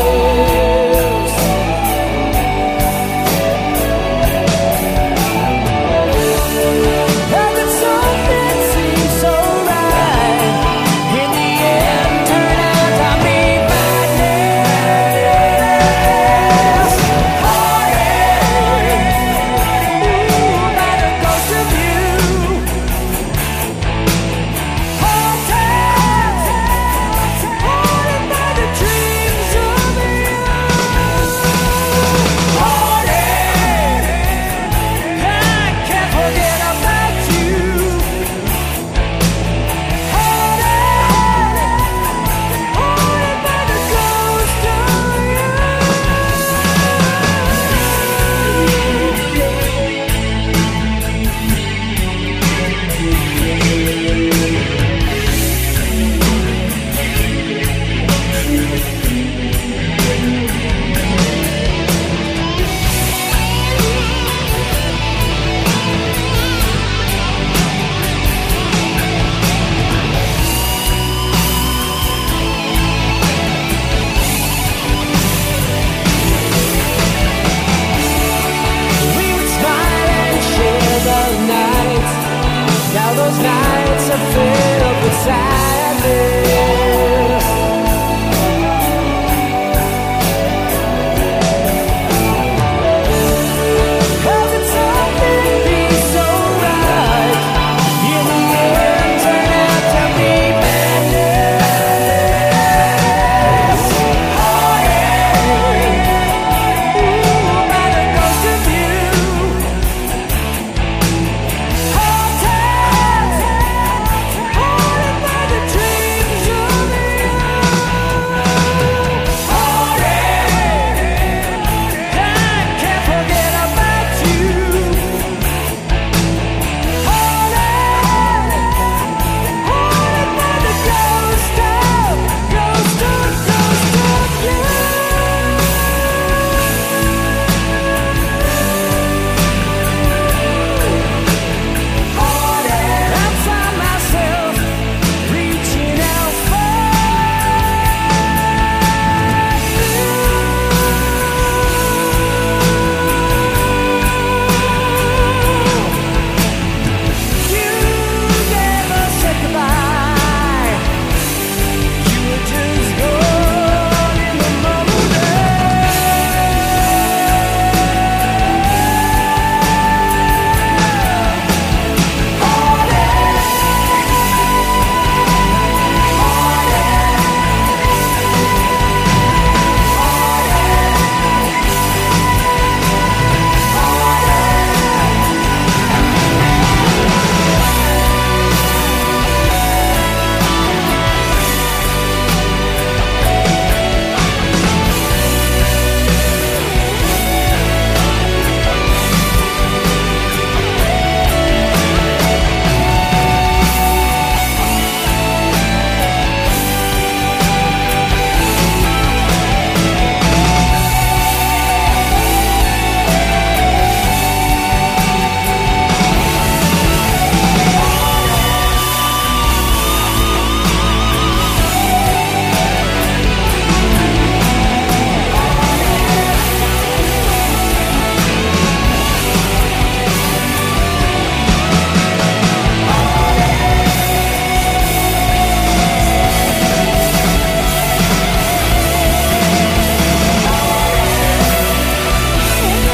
How could something seem so right in the end turn out to be madness? Haunted, ooh, by the ghost of you. Haunted by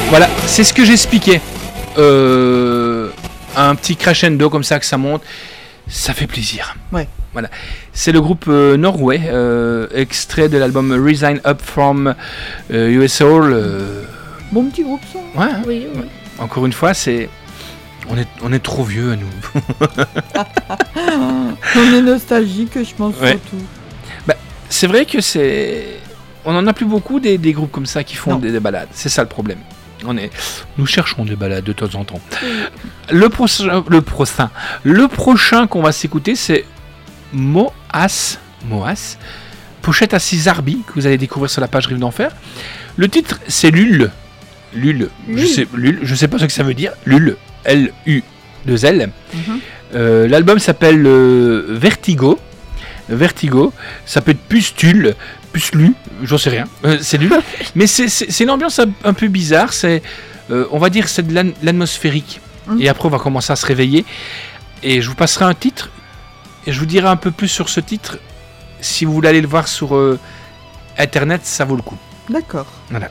Voilà, c'est ce que j'expliquais. Un petit crescendo comme ça que ça monte, ça fait plaisir. Ouais. Voilà. C'est le groupe Norway, extrait de l'album Resign Up from US All. Bon petit groupe ça. Ouais. Oui, oui. Encore une fois, on est trop vieux à nous. On est nostalgique, je pense, Ouais. surtout. C'est vrai que on n'en a plus beaucoup des groupes comme ça qui font Non. des balades. C'est ça le problème. Nous cherchons des balades de temps en temps. Le prochain qu'on va s'écouter, c'est Moas, pochette à 6 arbis que vous allez découvrir sur la page Rive d'Enfer. Le titre, c'est Lul. Lul. Je sais pas ce que ça veut dire. Lul. L-U-2-L. L'album s'appelle Vertigo. Ça peut être Pustule, j'en sais rien, c'est nul. Mais c'est une ambiance un peu bizarre, on va dire c'est de l'atmosphérique. Et après on va commencer à se réveiller. Et je vous passerai un titre, et je vous dirai un peu plus sur ce titre. Si vous voulez aller le voir sur internet, ça vaut le coup. D'accord. Voilà.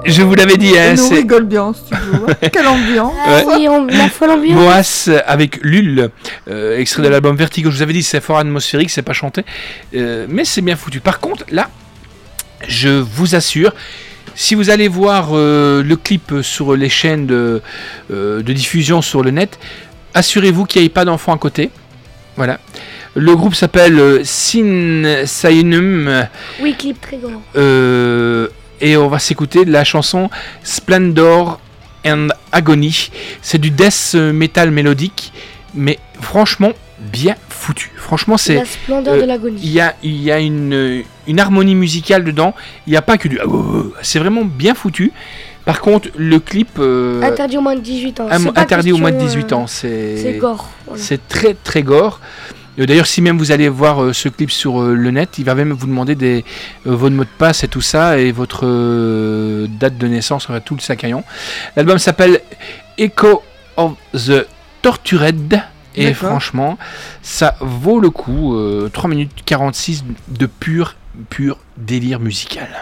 Je vous l'avais dit, hein, On c'est rigole bien en studio. Hein. Quelle ambiance. Oui, la folle ambiance. Moas avec Lul, extrait de l'album Vertigo. Je vous avais dit, c'est fort atmosphérique, c'est pas chanté, mais c'est bien foutu. Par contre, là, je vous assure, si vous allez voir le clip sur les chaînes de diffusion sur le net, assurez-vous qu'il n'y ait pas d'enfant à côté. Voilà. Le groupe s'appelle Sin Sainum. Oui, clip très grand. Et on va s'écouter la chanson Splendor and Agony. C'est du death metal mélodique, mais franchement bien foutu. Franchement, c'est la splendeur de l'agonie. Il y a une harmonie musicale dedans. Il n'y a pas que du. C'est vraiment bien foutu. Par contre, le clip. Interdit au moins de 18 ans. Interdit au moins de 18 ans. C'est gore. Voilà. C'est très très gore. D'ailleurs, si même vous allez voir ce clip sur le net, il va même vous demander votre mot de passe et tout ça, et votre date de naissance, enfin, tout le sacaillon. L'album s'appelle Echo of the Tortured, et D'accord. franchement, ça vaut le coup. 3 minutes 46 de pur délire musical.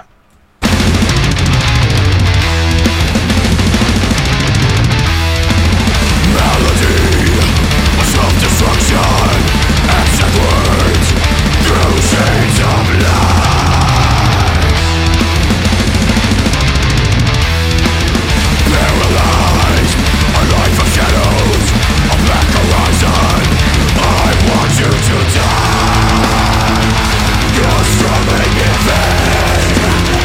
You're struggling in vain.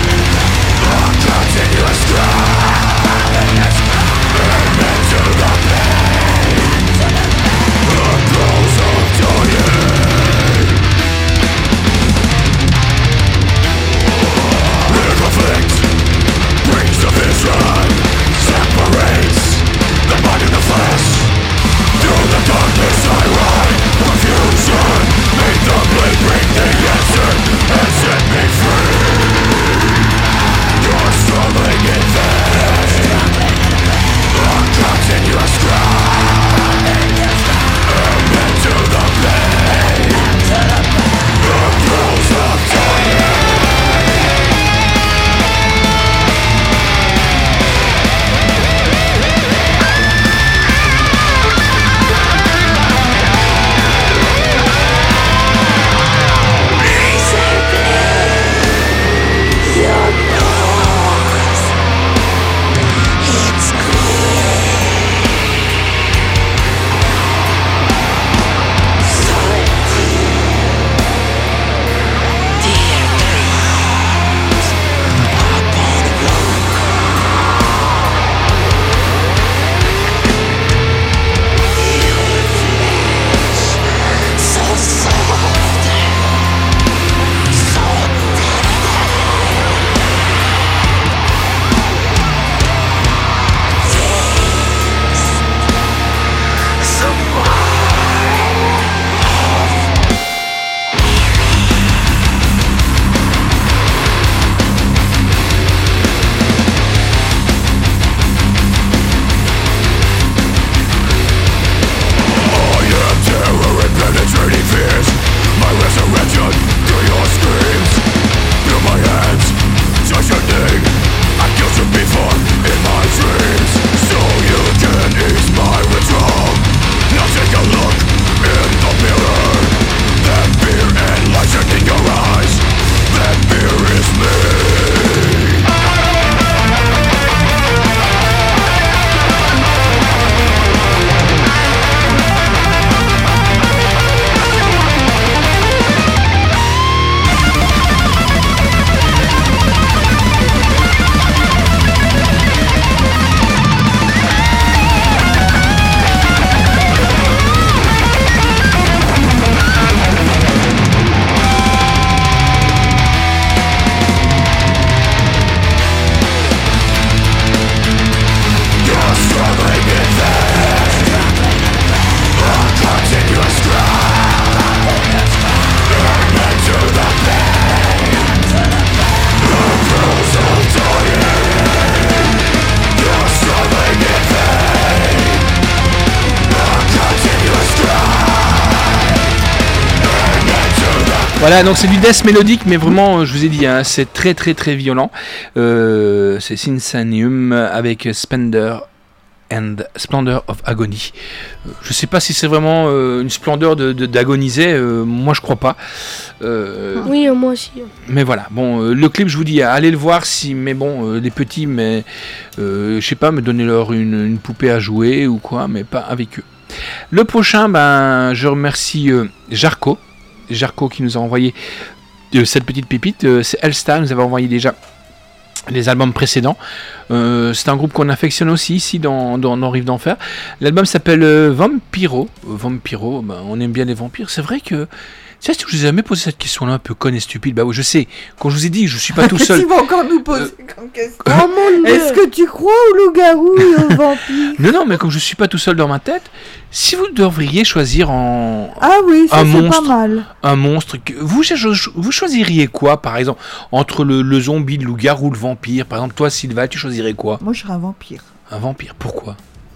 Voilà, donc c'est du death mélodique, mais vraiment, je vous ai dit, hein, c'est très très très violent. C'est Sinsanium avec Splendor of Agony. Je sais pas si c'est vraiment une splendeur d'agoniser, moi je crois pas. Oui, moi aussi. Mais voilà, bon, le clip, je vous dis, allez le voir si, mais bon, les petits, mais je sais pas, me donner leur une poupée à jouer ou quoi, mais pas avec eux. Le prochain, ben, je remercie Jarko qui nous a envoyé cette petite pépite. C'est Elstar, nous avait envoyé déjà les albums précédents. C'est un groupe qu'on affectionne aussi ici dans Rive d'Enfer. L'album s'appelle Vampiro. Vampiro, ben, on aime bien les vampires. C'est vrai que... Tu sais, je vous ai jamais posé cette question-là un peu conne et stupide. Bah oui, je sais. Quand je vous ai dit, je suis pas tout seul. Qu'est-ce qu'il va encore nous poser comme question? Est-ce que tu crois au loup-garou et au vampire? Non, mais comme je suis pas tout seul dans ma tête, si vous devriez choisir Ah oui, ça c'est pas mal. Un monstre, vous choisiriez quoi, par exemple, entre le zombie, le loup-garou, le vampire? Par exemple, toi, Sylvain, tu choisirais quoi? Moi, je serais un vampire. Un vampire, pourquoi?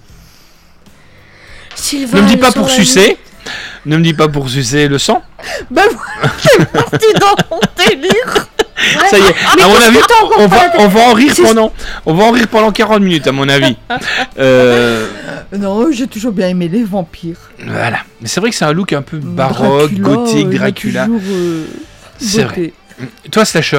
Sylvain, ne me dis pas pour sucer. Ne me dis pas pour sucer le sang. Ben voilà, j'ai parti dans mon délire. Ça y est, à mon avis, on va en rire pendant 40 minutes, à mon avis. Non, j'ai toujours bien aimé les vampires. Voilà. Mais c'est vrai que c'est un look un peu baroque, gothique, Dracula. C'est vrai. Toi, Slasher.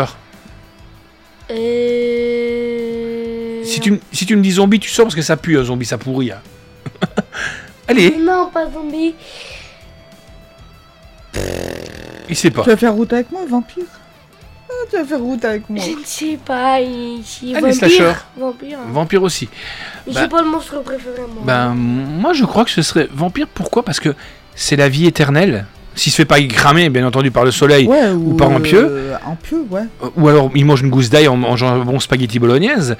Si tu me dis zombie, tu sors parce que ça pue, un zombie, ça pourrit. Hein. Allez. Non, pas zombie. Il sait pas. Tu vas faire route avec moi, vampire? Tu vas faire route avec moi. Je ne sais pas. Allez, vampire. Slasher. Vampire. Vampire aussi. Mais c'est pas le monstre préféré, moi. Ben, moi, je crois que ce serait vampire. Pourquoi? Parce que c'est la vie éternelle. S'il se fait pas cramer, bien entendu, par le soleil ou par un pieu. Un pieu, ouais. Ou alors, il mange une gousse d'ail en mangeant un bon spaghetti bolognaise.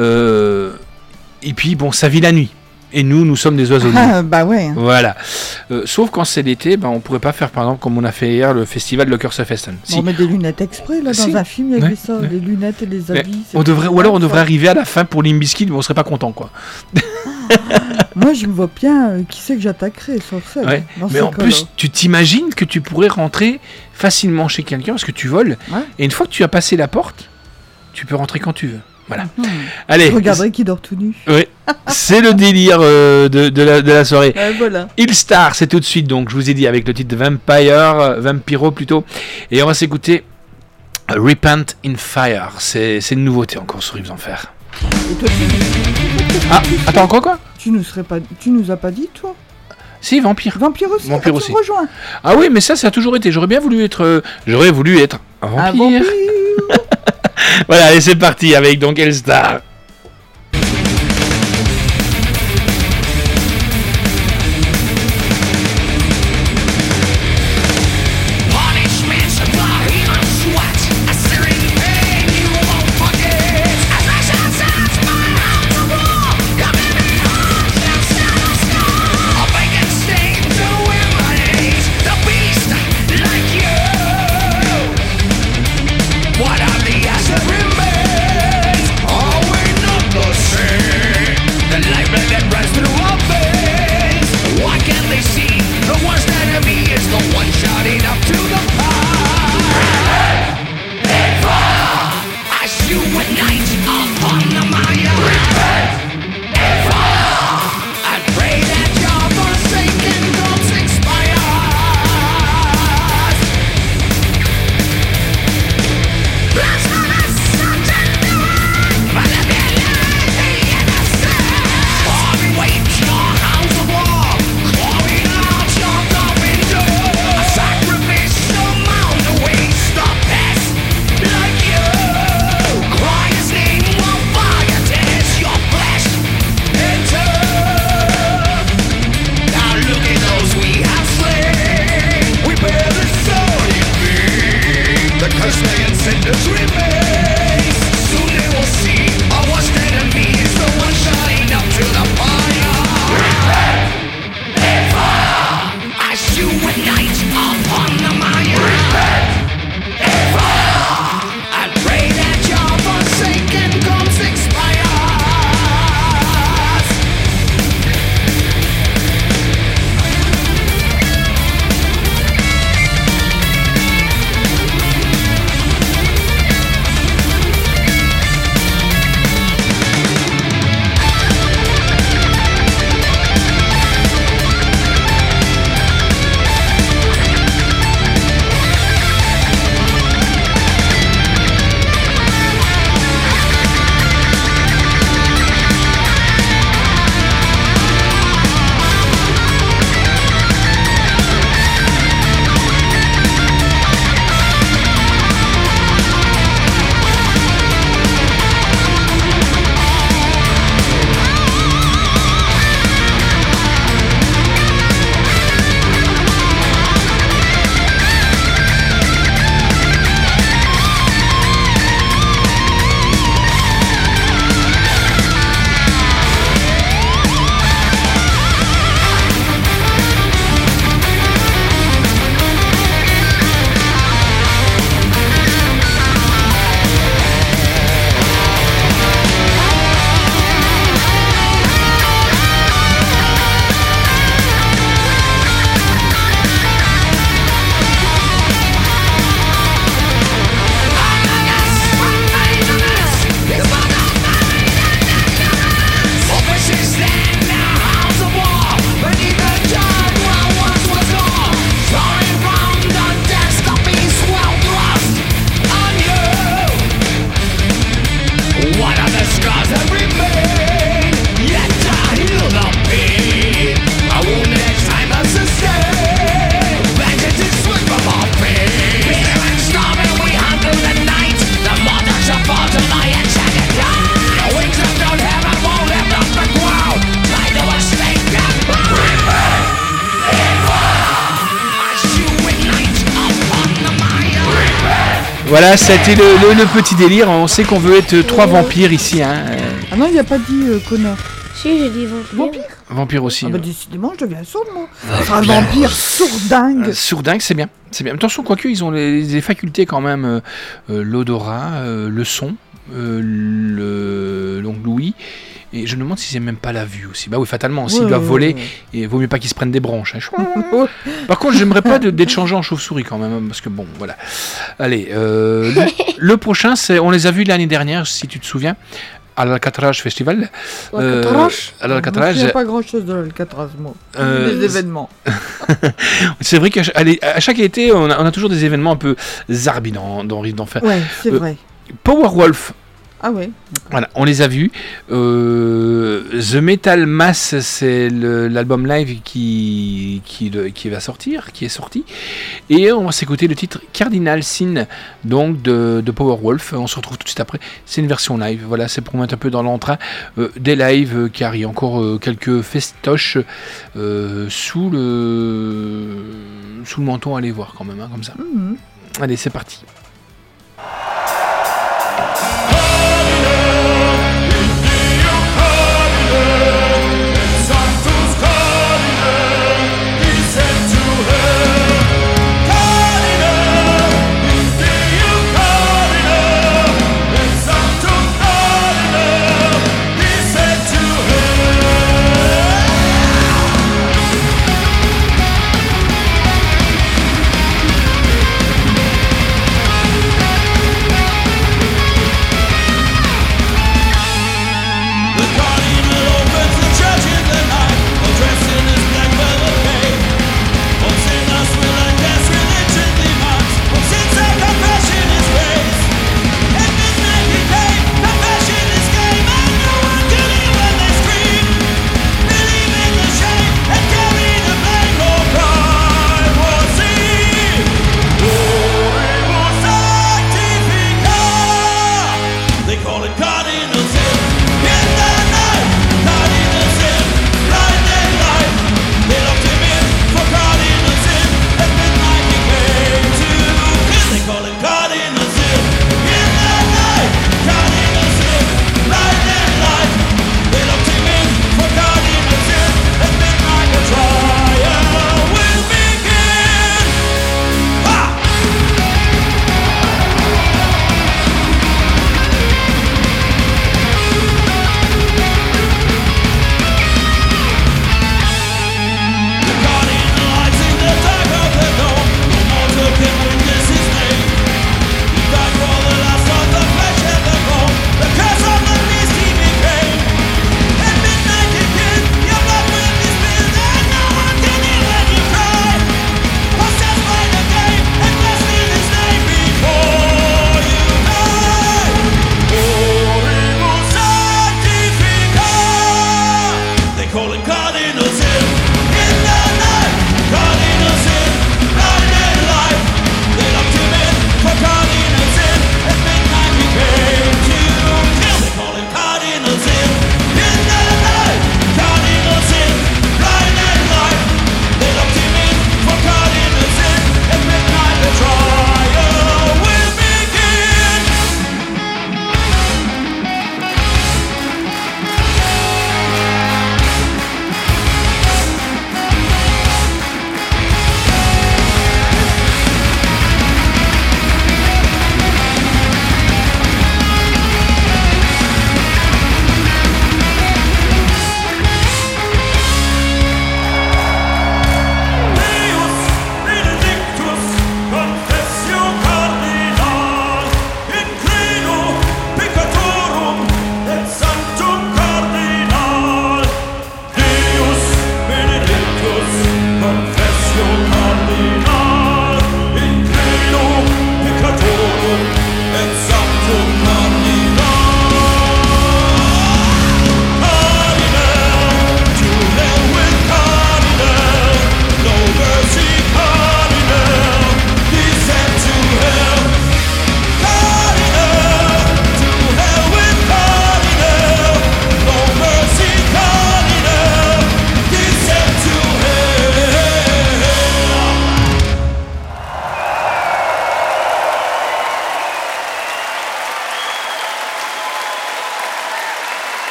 Et puis, bon, ça vit la nuit. Et nous sommes des oiseaux. Bah ouais. Voilà. Sauf quand c'est l'été, ben, on pourrait pas faire, par exemple, comme on a fait hier, le festival de Curse-Festen. On met des lunettes exprès, là, dans un film, il y avait ça, les lunettes et les habits. On devrait arriver à la fin pour Limp Bizkit, mais on serait pas content, quoi. Moi, je me vois bien qui c'est que j'attaquerais sur scène. Ouais. Mais en plus, tu t'imagines que tu pourrais rentrer facilement chez quelqu'un parce que tu voles. Ouais. Et une fois que tu as passé la porte, tu peux rentrer quand tu veux. Voilà. Allez. Je regarderai qui dort tout nu. Oui. C'est le délire de la soirée. Voilà. Illstar, c'est tout de suite. Donc, je vous ai dit avec le titre de Vampiro plutôt. Et on va s'écouter Repent in Fire. C'est une nouveauté encore sur Rive d'Enfer. Et toi, attends, encore quoi? Tu nous as pas dit, toi? Si, Vampire. Vampire aussi. Vampire aussi. Rejoins. Ah oui, mais ça a toujours été. J'aurais voulu être un vampire. Un vampire. Voilà, allez, c'est parti avec donc Illstar. Like you, cry his name. Voilà, c'était le petit délire. On sait qu'on veut être 3 vampires ici. Hein. Ah non, il a pas dit connard. Si, j'ai dit vampire. Vampire aussi. Ah bah décidément, je deviens sourd, moi. Un vampire sourdingue. Sourdingue, c'est bien. C'est bien. Attention, quoique, ils ont les facultés quand même. L'odorat, le son, donc l'ouïe. Et je me demande si c'est même pas la vue aussi. Bah oui, fatalement, s'ils doivent voler, il vaut mieux pas qu'ils se prennent des branches. Hein. Par contre, j'aimerais pas d'être changé en chauve-souris quand même, parce que bon, voilà. Allez, le prochain, on les a vus l'année dernière, si tu te souviens, à l'Alcatraz Festival. À l'Alcatraz, il n'y a pas grand-chose de l'Alcatraz, moi. Des événements. C'est vrai qu'à chaque été, on a toujours des événements un peu zarbi dans Rive d'Enfer. Ouais, c'est vrai. Powerwolf. Ah ouais. Voilà, on les a vus. The Metal Mass, c'est l'album live qui va sortir, qui est sorti. Et on va s'écouter le titre Cardinal Sin, donc de Powerwolf. On se retrouve tout de suite après. C'est une version live. Voilà, c'est pour mettre un peu dans l'entrain des lives, car il y a encore quelques festoches sous le menton à aller voir quand même, hein, comme ça. Mm-hmm. Allez, c'est parti.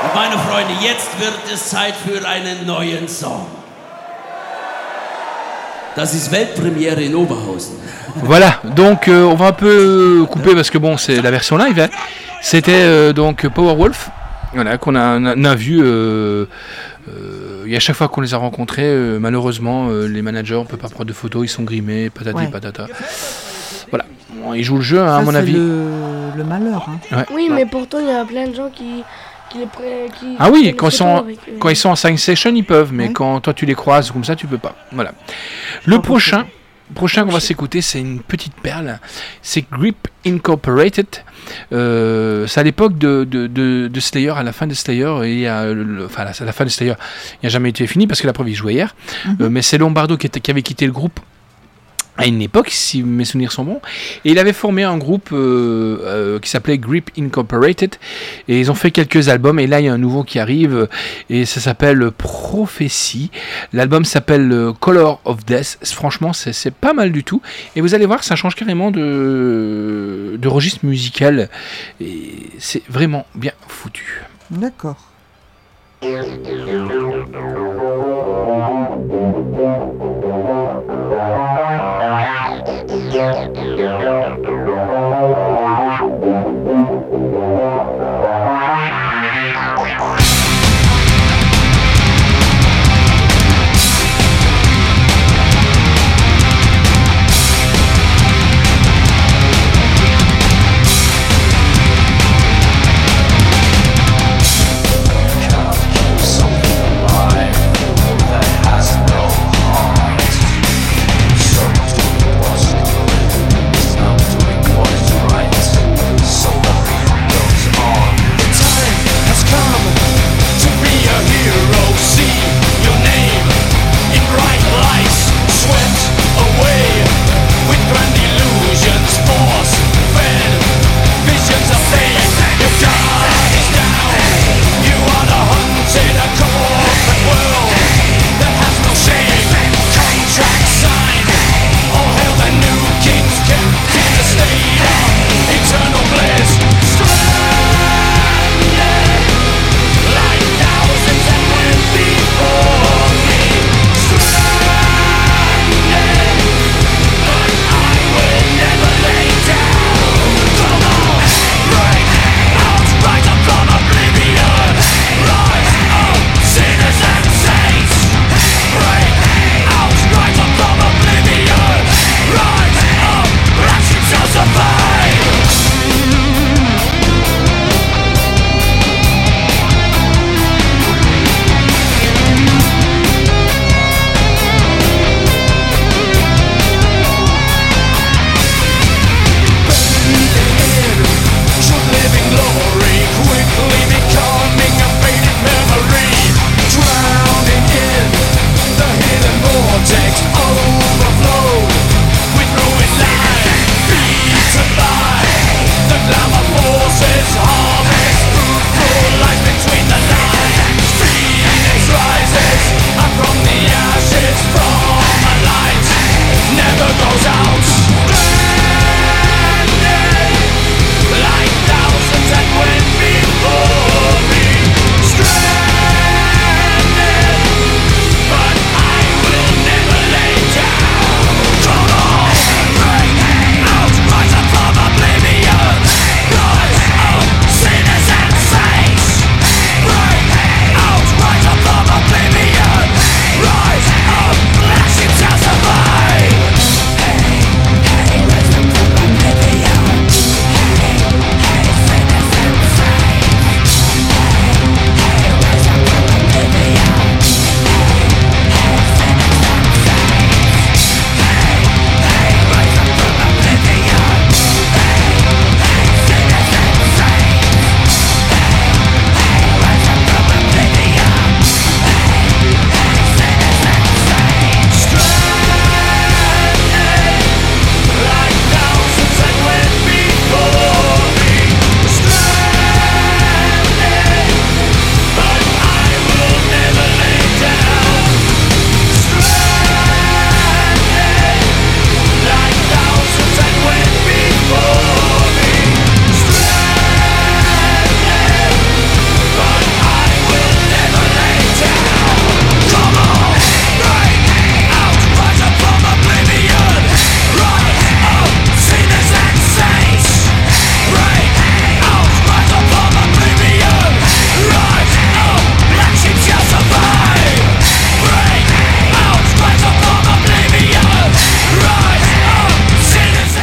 Meine Freunde, jetzt wird es Zeit für einen neuen Song. Das ist Weltpremiere in Oberhausen. Voilà, donc on va un peu couper parce que bon, c'est la version live. Hein. C'était donc Powerwolf, voilà, qu'on a vu. Et à chaque fois qu'on les a rencontrés, malheureusement, les managers, on peut pas prendre de photos, ils sont grimés, patati patata. Voilà, bon, ils jouent le jeu, hein, à mon avis. Le malheur. Hein. Ouais. Oui, mais pourtant, il y a plein de gens qui ah oui, quand ils sont en 5 sessions, ils peuvent, mais quand toi tu les croises comme ça, tu peux pas. Voilà. Le prochain qu'on va s'écouter, c'est une petite perle. C'est Grip Incorporated. C'est à l'époque de Slayer, à la fin de Slayer, et à la fin de Slayer, il n'a jamais été fini parce que la preuve il jouait hier. Mais c'est Lombardo qui avait quitté le groupe à une époque, si mes souvenirs sont bons, et il avait formé un groupe qui s'appelait Grip Incorporated, et ils ont fait quelques albums, et là il y a un nouveau qui arrive, et ça s'appelle Prophecy. L'album s'appelle Color of Death. Franchement, c'est pas mal du tout, et vous allez voir, ça change carrément de registre musical, et c'est vraiment bien foutu. D'accord. It's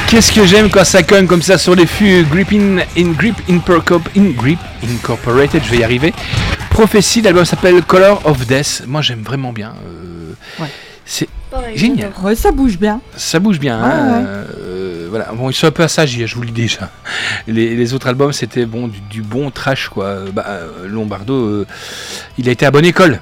Qu'est-ce que j'aime quand ça cogne comme ça sur les fûts. Grip Incorporated, je vais y arriver. Prophétie, l'album s'appelle Color of Death. Moi j'aime vraiment bien. Ouais. C'est Pareil, génial. Ouais, ça bouge bien. Ça bouge bien. Ouais, Hein. ouais. Voilà. Bon, ils sont un peu assagis, je vous le dis déjà. Les autres albums c'était bon, du bon trash quoi. Lombardo, il a été à bonne école.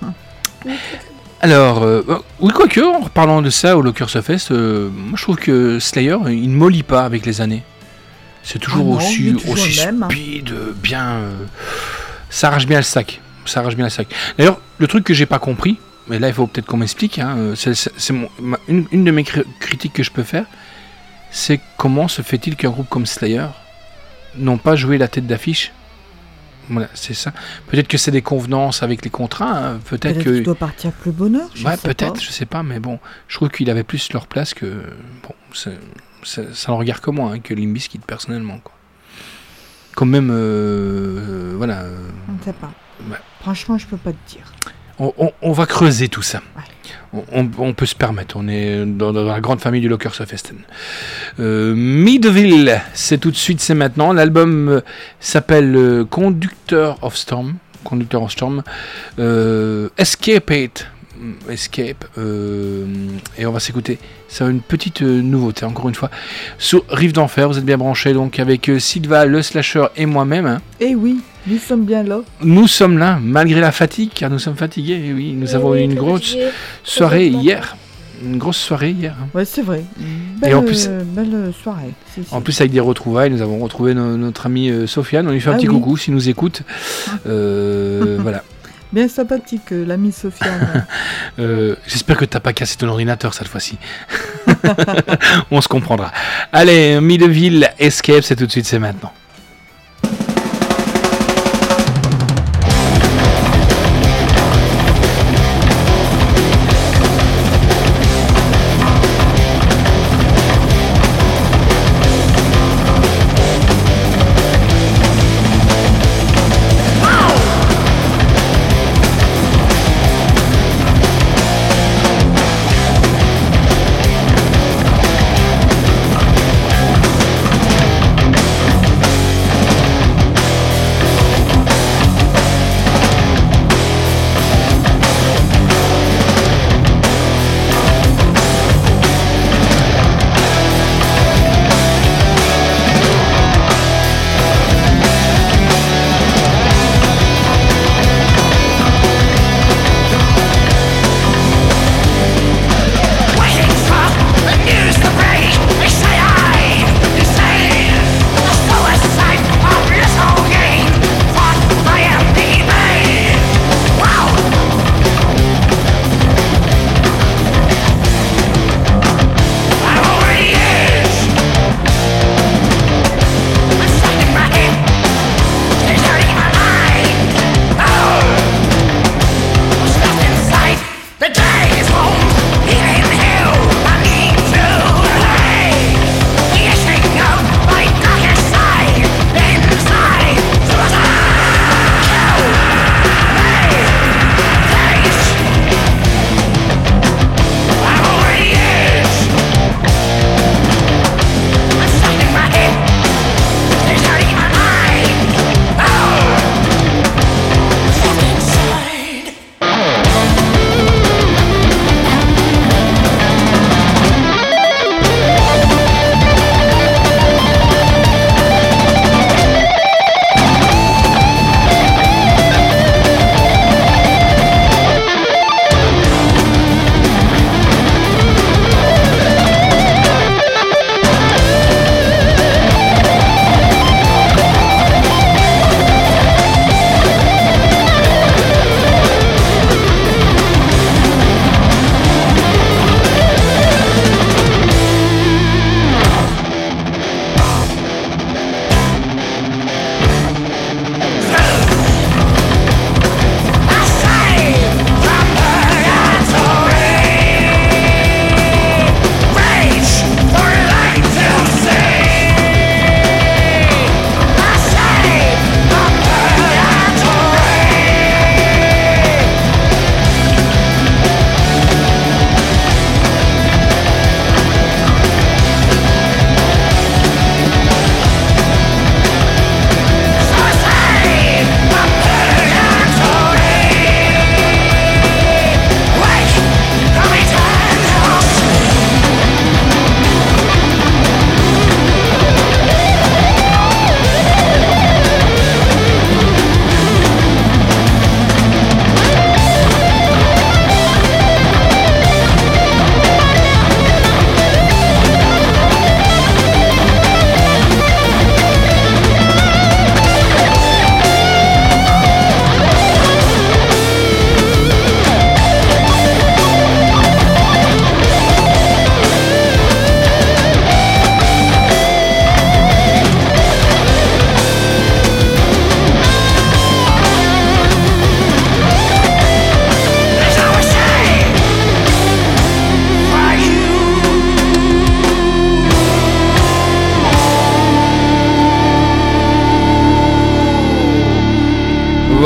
Alors, oui, quoique, en reparlant de ça au Lockers Fest, moi je trouve que Slayer, il ne mollit pas avec les années. C'est toujours non, aussi, il est toujours aussi le même. speed, bien. Ça arrache bien le sac. D'ailleurs, le truc que j'ai pas compris, mais là il faut peut-être qu'on m'explique, hein, c'est une de mes critiques que je peux faire, c'est comment se fait-il qu'un groupe comme Slayer n'ont pas joué la tête d'affiche. Voilà, c'est ça. Peut-être que c'est des convenances avec les contrats. Hein. Peut-être que qu'il doit partir plus bonheur. Je sais pas, mais bon, je trouve qu'il avait plus leur place que. Bon, ça ne regarde que moi, hein, que Limp Bizkit personnellement, quoi. Quand même, voilà. On ne sait pas. Ouais. Franchement, je peux pas te dire. On va creuser tout ça. Ouais. On peut se permettre. On est dans la grande famille du Lockers of Festen. Midville, c'est tout de suite, c'est maintenant. L'album s'appelle Conductor of Storm. Escape. Et on va s'écouter. C'est une petite nouveauté, encore une fois. Sur Rive d'Enfer, vous êtes bien branchés donc avec Sylva, le slasher et moi-même. Hein. Eh oui, nous sommes bien là. Nous sommes là, malgré la fatigue, car nous sommes fatigués. Et oui, nous avons eu une grosse soirée hier. Une grosse soirée hier. Hein. Ouais, c'est vrai. Et en plus, belle soirée. En plus, avec des retrouvailles, nous avons retrouvé notre amie Sofiane. On lui fait un petit coucou s'il nous écoute. Voilà. Bien sympathique, l'ami Sofiane. J'espère que t'as pas cassé ton ordinateur cette fois-ci. On se comprendra. Allez, Midville, Escape, c'est tout de suite, c'est maintenant.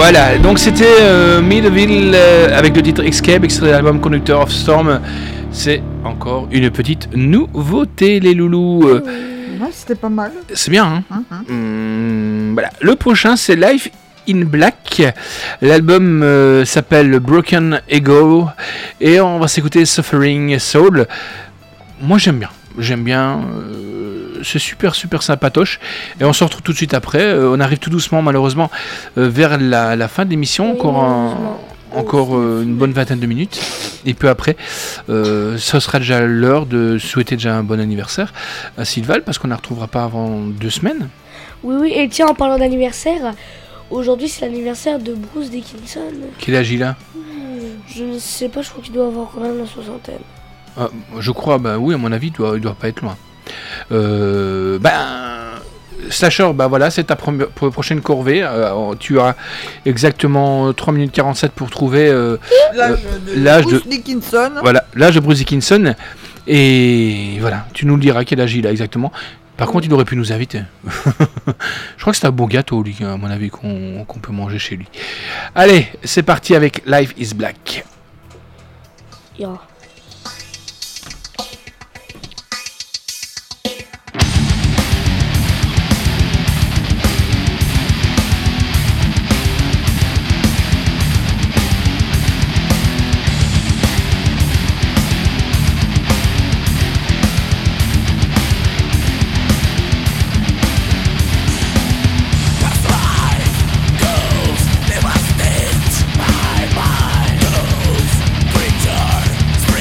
Voilà, donc c'était Midville avec le titre Escape, extrait de l'album Conductor of Storm. C'est encore une petite nouveauté, les loulous. Ouais, c'était pas mal. C'est bien, hein. Voilà. Le prochain, c'est Life in Black. L'album s'appelle Broken Ego et on va s'écouter Suffering Soul. Moi, j'aime bien. C'est super sympatoche et on se retrouve tout de suite après. On arrive tout doucement, malheureusement, vers la fin de l'émission. Encore une bonne vingtaine de minutes. Et puis après, ce sera déjà l'heure de souhaiter déjà un bon anniversaire à Sylval, parce qu'on ne la retrouvera pas avant 2 semaines. Oui, et tiens, en parlant d'anniversaire, aujourd'hui c'est l'anniversaire de Bruce Dickinson. Quel âge il a ? Je ne sais pas, je crois qu'il doit avoir quand même la soixantaine. Je crois, oui, à mon avis, il doit pas être loin. Slasher, voilà, c'est ta prochaine corvée. Tu as exactement 3 minutes 47 pour trouver l'âge de Bruce Dickinson. Voilà, l'âge de Bruce Dickinson. Et voilà, tu nous le diras quel âge il a exactement. Par contre, il aurait pu nous inviter. Je crois que c'est un bon gâteau, lui, à mon avis, qu'on peut manger chez lui. Allez, c'est parti avec Life is Black. Yeah. Devastate my mind. Those creatures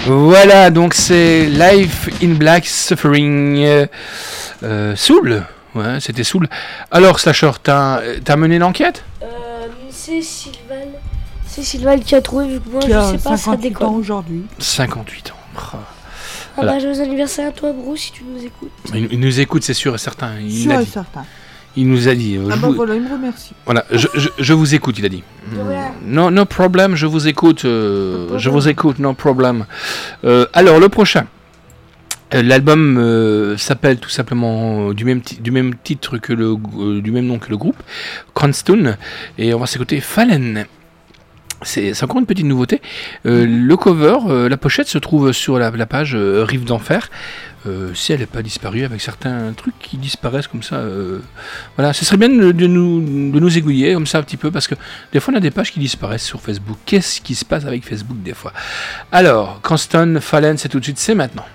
Voilà, donc c'est Life in Black Suffering Soul. Ouais, c'était Soul. Alors, Slasher, t'as mené l'enquête? C'est Sylvain qui a trouvé, vu que moi, Qui je a sais pas, ça 58 déconne. ans aujourd'hui. 58 ans. Oh. Ah bah, joyeux anniversaire à toi, Bruce, si tu nous écoutes. Il nous écoute, c'est sûr et certain. Sûr et certain. Il nous a dit. Ah bah voilà, il me remercie. Voilà, je vous écoute, il a dit. Voilà. No problem, je vous écoute. Je vous écoute, no problem. Alors, le prochain. L'album s'appelle tout simplement du même titre que du même nom que le groupe, Cranstone, et on va s'écouter Fallen. C'est encore une petite nouveauté. Le cover, la pochette se trouve sur la page Rive d'Enfer. Si elle n'est pas disparue, avec certains trucs qui disparaissent comme ça. Voilà, ce serait bien de nous aiguiller comme ça un petit peu, parce que des fois on a des pages qui disparaissent sur Facebook. Qu'est-ce qui se passe avec Facebook des fois? Alors, Cranstone, Fallen, c'est tout de suite, c'est maintenant.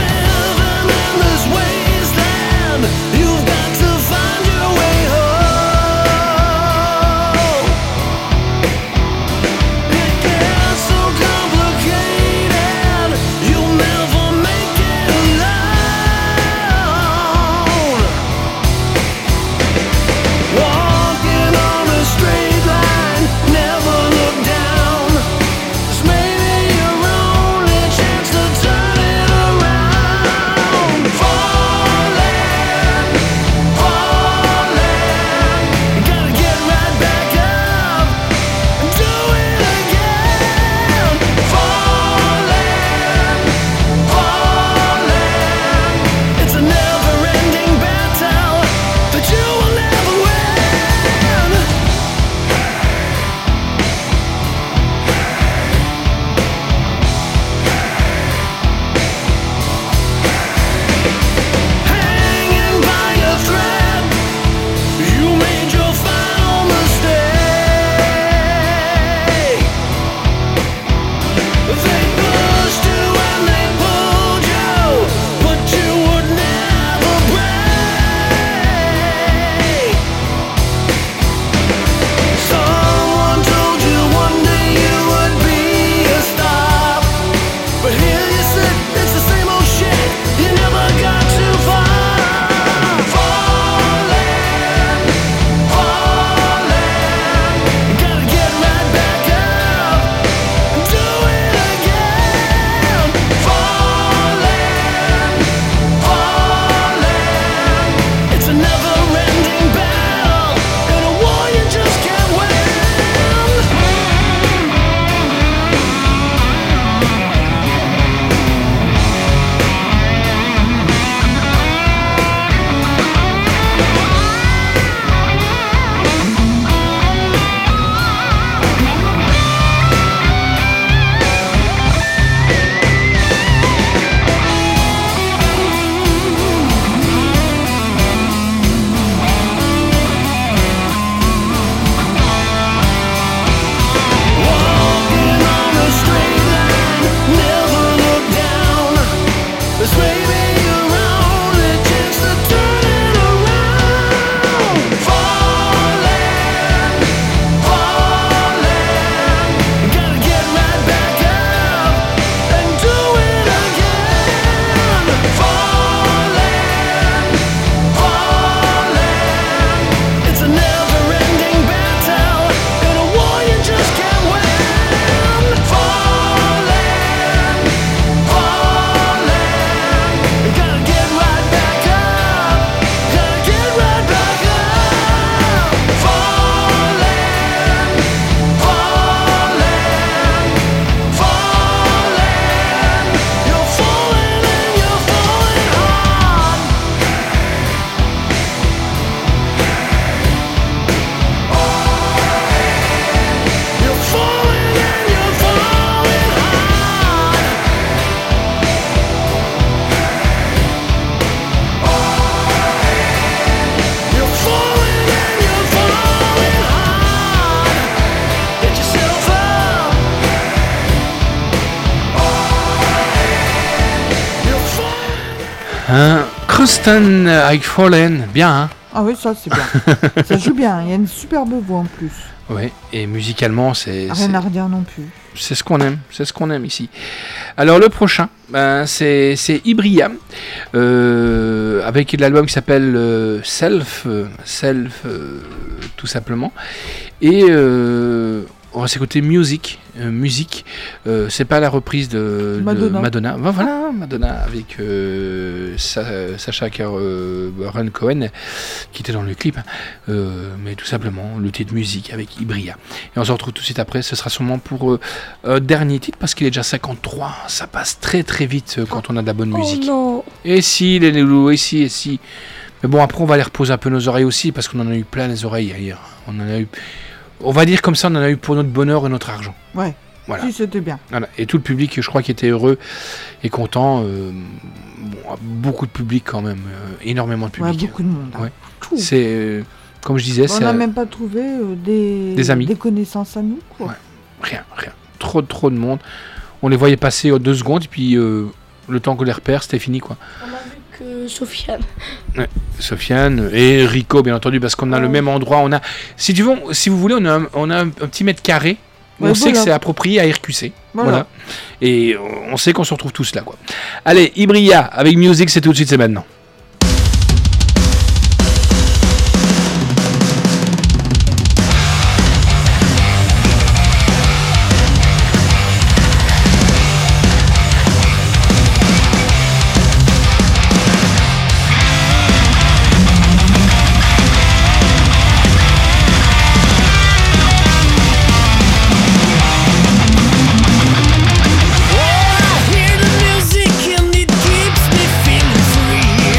Living in this wasteland, you've got to find your way home. Kristen avec Fallen, bien hein. Ah oui, ça c'est bien. Ça joue bien, il y a une superbe voix en plus. Oui, et musicalement Rien à redire non plus. C'est ce qu'on aime ici. Alors le prochain, c'est Ibria, avec l'album qui s'appelle Self, tout simplement. Et on va s'écouter Music. C'est pas la reprise de Madonna. Voilà, Madonna avec Sacha Baron Cohen qui était dans le clip, mais tout simplement le titre Music avec Ibria. Et on se retrouve tout de suite après. Ce sera sûrement pour dernier titre parce qu'il est déjà 53. Ça passe très très vite quand on a de la bonne musique. Non. Et si les loulous, et si. Mais bon, après on va aller reposer un peu nos oreilles aussi parce qu'on en a eu plein les oreilles hier. On va dire comme ça, on en a eu pour notre bonheur et notre argent. Ouais. Voilà. Si, c'était bien. Voilà. Et tout le public, je crois, qui était heureux et content. Beaucoup de public quand même, énormément de public. Ouais, beaucoup de monde. Hein. Ouais. C'est comme je disais, on n'a même pas trouvé des amis, des connaissances à nous. Quoi. Ouais. Rien. Trop de monde. On les voyait passer 2 secondes et puis le temps qu'on les repère, c'était fini quoi. On a vu que Sofiane. Ouais, Sofiane et Rico bien entendu parce qu'on a le même endroit. On a, si vous voulez, on a un petit mètre carré. On sait que c'est approprié à RQC. Voilà. Et on sait qu'on se retrouve tous là quoi. Allez, Ibria avec Music, c'est tout de suite, c'est maintenant. Music and it keeps me feeling free.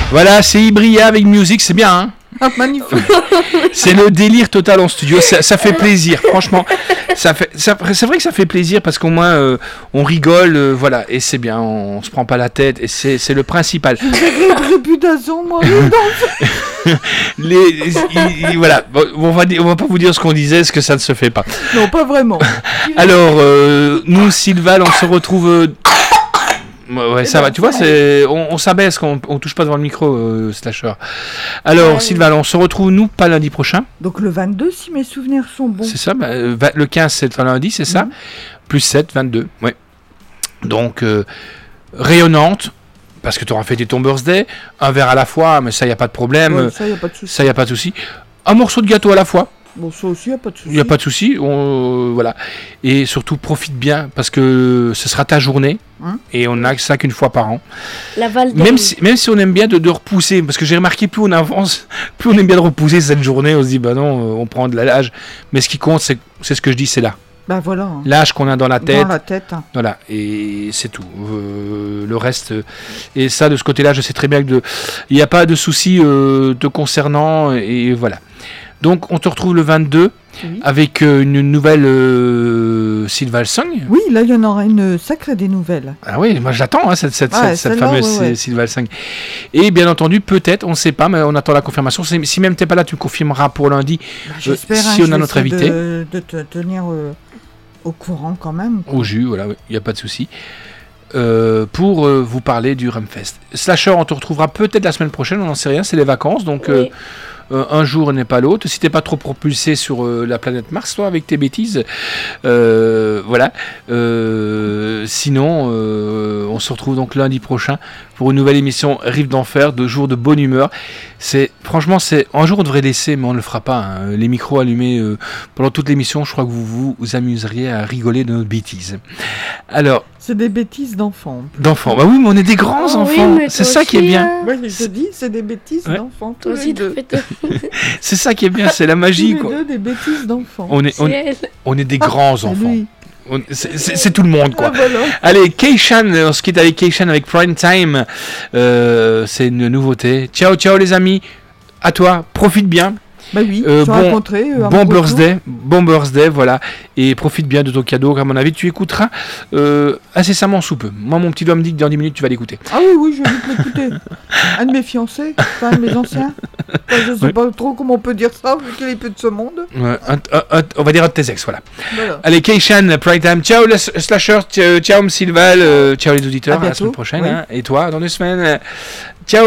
Voilà, c'est Ibria avec Music, c'est bien, hein. Ah, magnifique. C'est le délire total en studio, ça fait plaisir, franchement. C'est vrai que ça fait plaisir parce qu'au moins on rigole, voilà, et c'est bien, on se prend pas la tête, et c'est le principal. J'ai une réputation, moi. Voilà, bon, on va pas vous dire ce qu'on disait, parce que ça ne se fait pas. Non, pas vraiment. Alors, nous, Sylval, on se retrouve. Ouais, ça va, tu vois, on s'abaisse quand on touche pas devant le micro, Slasher. Alors, Sylvain, on se retrouve, nous, pas lundi prochain. Donc le 22, si mes souvenirs sont bons. C'est ça, le 15, c'est le lundi, c'est ça. Plus 7, 22, ouais. Donc, rayonnante, parce que tu auras fêté ton birthday, un verre à la fois, mais ça, il n'y a pas de problème. Ouais, ça, il n'y a pas de souci. Ça, il n'y a pas de souci. Un morceau de gâteau à la fois. Bon, ça aussi, il n'y a pas de souci. Il n'y a pas de souci, voilà. Et surtout, profite bien, parce que ce sera ta journée, et on n'a que ça qu'une fois par an. Même si on aime bien de repousser, parce que j'ai remarqué, plus on avance, plus on aime bien de repousser cette journée, on se dit, bah non, on prend de l'âge. Mais ce qui compte, c'est ce que je dis, c'est là. Bah voilà. L'âge qu'on a dans la tête. Dans la tête. Voilà, et c'est tout. Le reste, et ça, de ce côté-là, je sais très bien qu'il n'y a pas de souci te concernant, et voilà. Donc, on te retrouve le 22 avec une nouvelle Sylval Song. Oui, là, il y en aura une sacrée des nouvelles. Ah oui, moi je l'attends, hein, cette fameuse Sylval Song. Et bien entendu, peut-être, on ne sait pas, mais on attend la confirmation. Si même tu n'es pas là, tu me confirmeras pour lundi. J'espère, si on a notre invité. De te tenir au courant quand même. Au jus, voilà, il n'y a pas de souci. Pour vous parler du Rumfest. Slasher, on te retrouvera peut-être la semaine prochaine, on n'en sait rien, c'est les vacances, donc... Oui. Un jour n'est pas l'autre. Si t'es pas trop propulsé sur la planète Mars, toi, avec tes bêtises, voilà. Sinon, on se retrouve donc lundi prochain pour une nouvelle émission Rive d'Enfer, 2 jours de bonne humeur. Franchement, un jour on devrait laisser, mais on ne le fera pas. Hein, les micros allumés pendant toute l'émission. Je crois que vous amuseriez à rigoler de notre bêtise. Alors. C'est des bêtises d'enfants. D'enfants. Bah oui, mais on est des grands enfants. Oui, c'est ça qui est bien. Moi, je te dis, c'est des bêtises d'enfants. Toi aussi, tu fais c'est ça qui est bien, c'est la magie. Tous les deux, des bêtises d'enfants. On est des grands enfants. C'est tout le monde, quoi. Ah, voilà. Allez, Keishan, on se quitte avec Keishan avec Prime Time. C'est une nouveauté. Ciao, ciao les amis. À toi, profite bien. Bah oui, bon birthday, voilà. Et profite bien de ton cadeau, à mon avis, tu écouteras incessamment sous peu. Moi, mon petit doigt me dit que dans 10 minutes, tu vas l'écouter. Ah oui, je vais vite l'écouter. Un de mes fiancés, un de mes anciens. Enfin, je sais pas trop comment on peut dire ça, vu qu'il est peu de ce monde. On va dire un de tes ex, voilà. Allez, Keishan, Prime Time. Ciao, le Slasher, ciao, Sylval, ciao les auditeurs, à la semaine prochaine. Hein, et toi, dans 2 semaines. Ciao.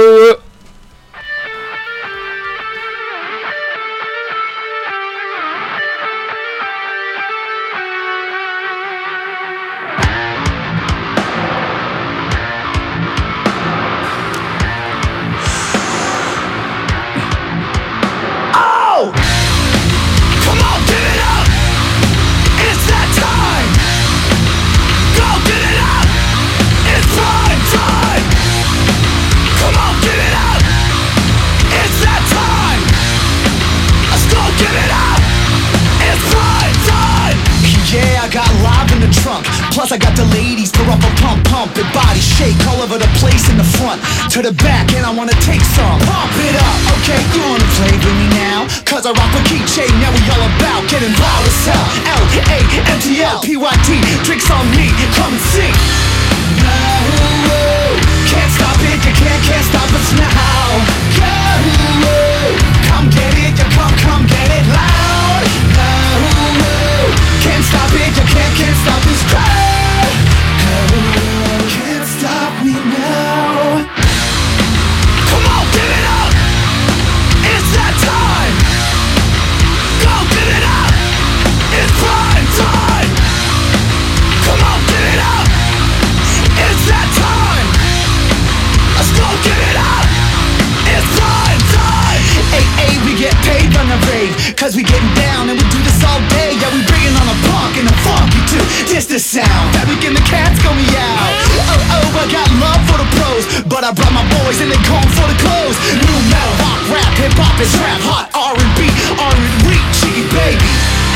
Plus I got the ladies to rump a pump and body shake all over the place in the front to the back, and I wanna take some. Pump it up, okay, you wanna play with me now? Cause I rock a keychain, now we all about getting wild as hell. L-A-M-T-L, P-Y-T, drinks on me, come and see. Can't stop it, you can't stop us now. Come get it, you come get it loud. Can't stop it, you can't stop this crowd. Can't stop me now. Come on, give it up. It's that time. Go give it up. It's prime time. Come on, give it up. It's that time. Let's go give it up. It's prime time. Hey, we get paid on the rave, cause we getting down and we do this all day. Yeah, we bringing on the punk and the funky too. This the sound that making the cats go meow. Oh, I got love for the pros, but I brought my boys and they going for the clothes. New metal, rock, rap, hip hop is rap, hot R&B, cheeky baby.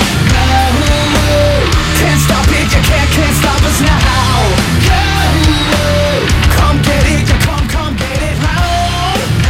Can't stop it, you can't stop us now. Come get it, you come get it loud.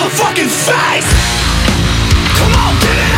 fucking face. Come on, get it.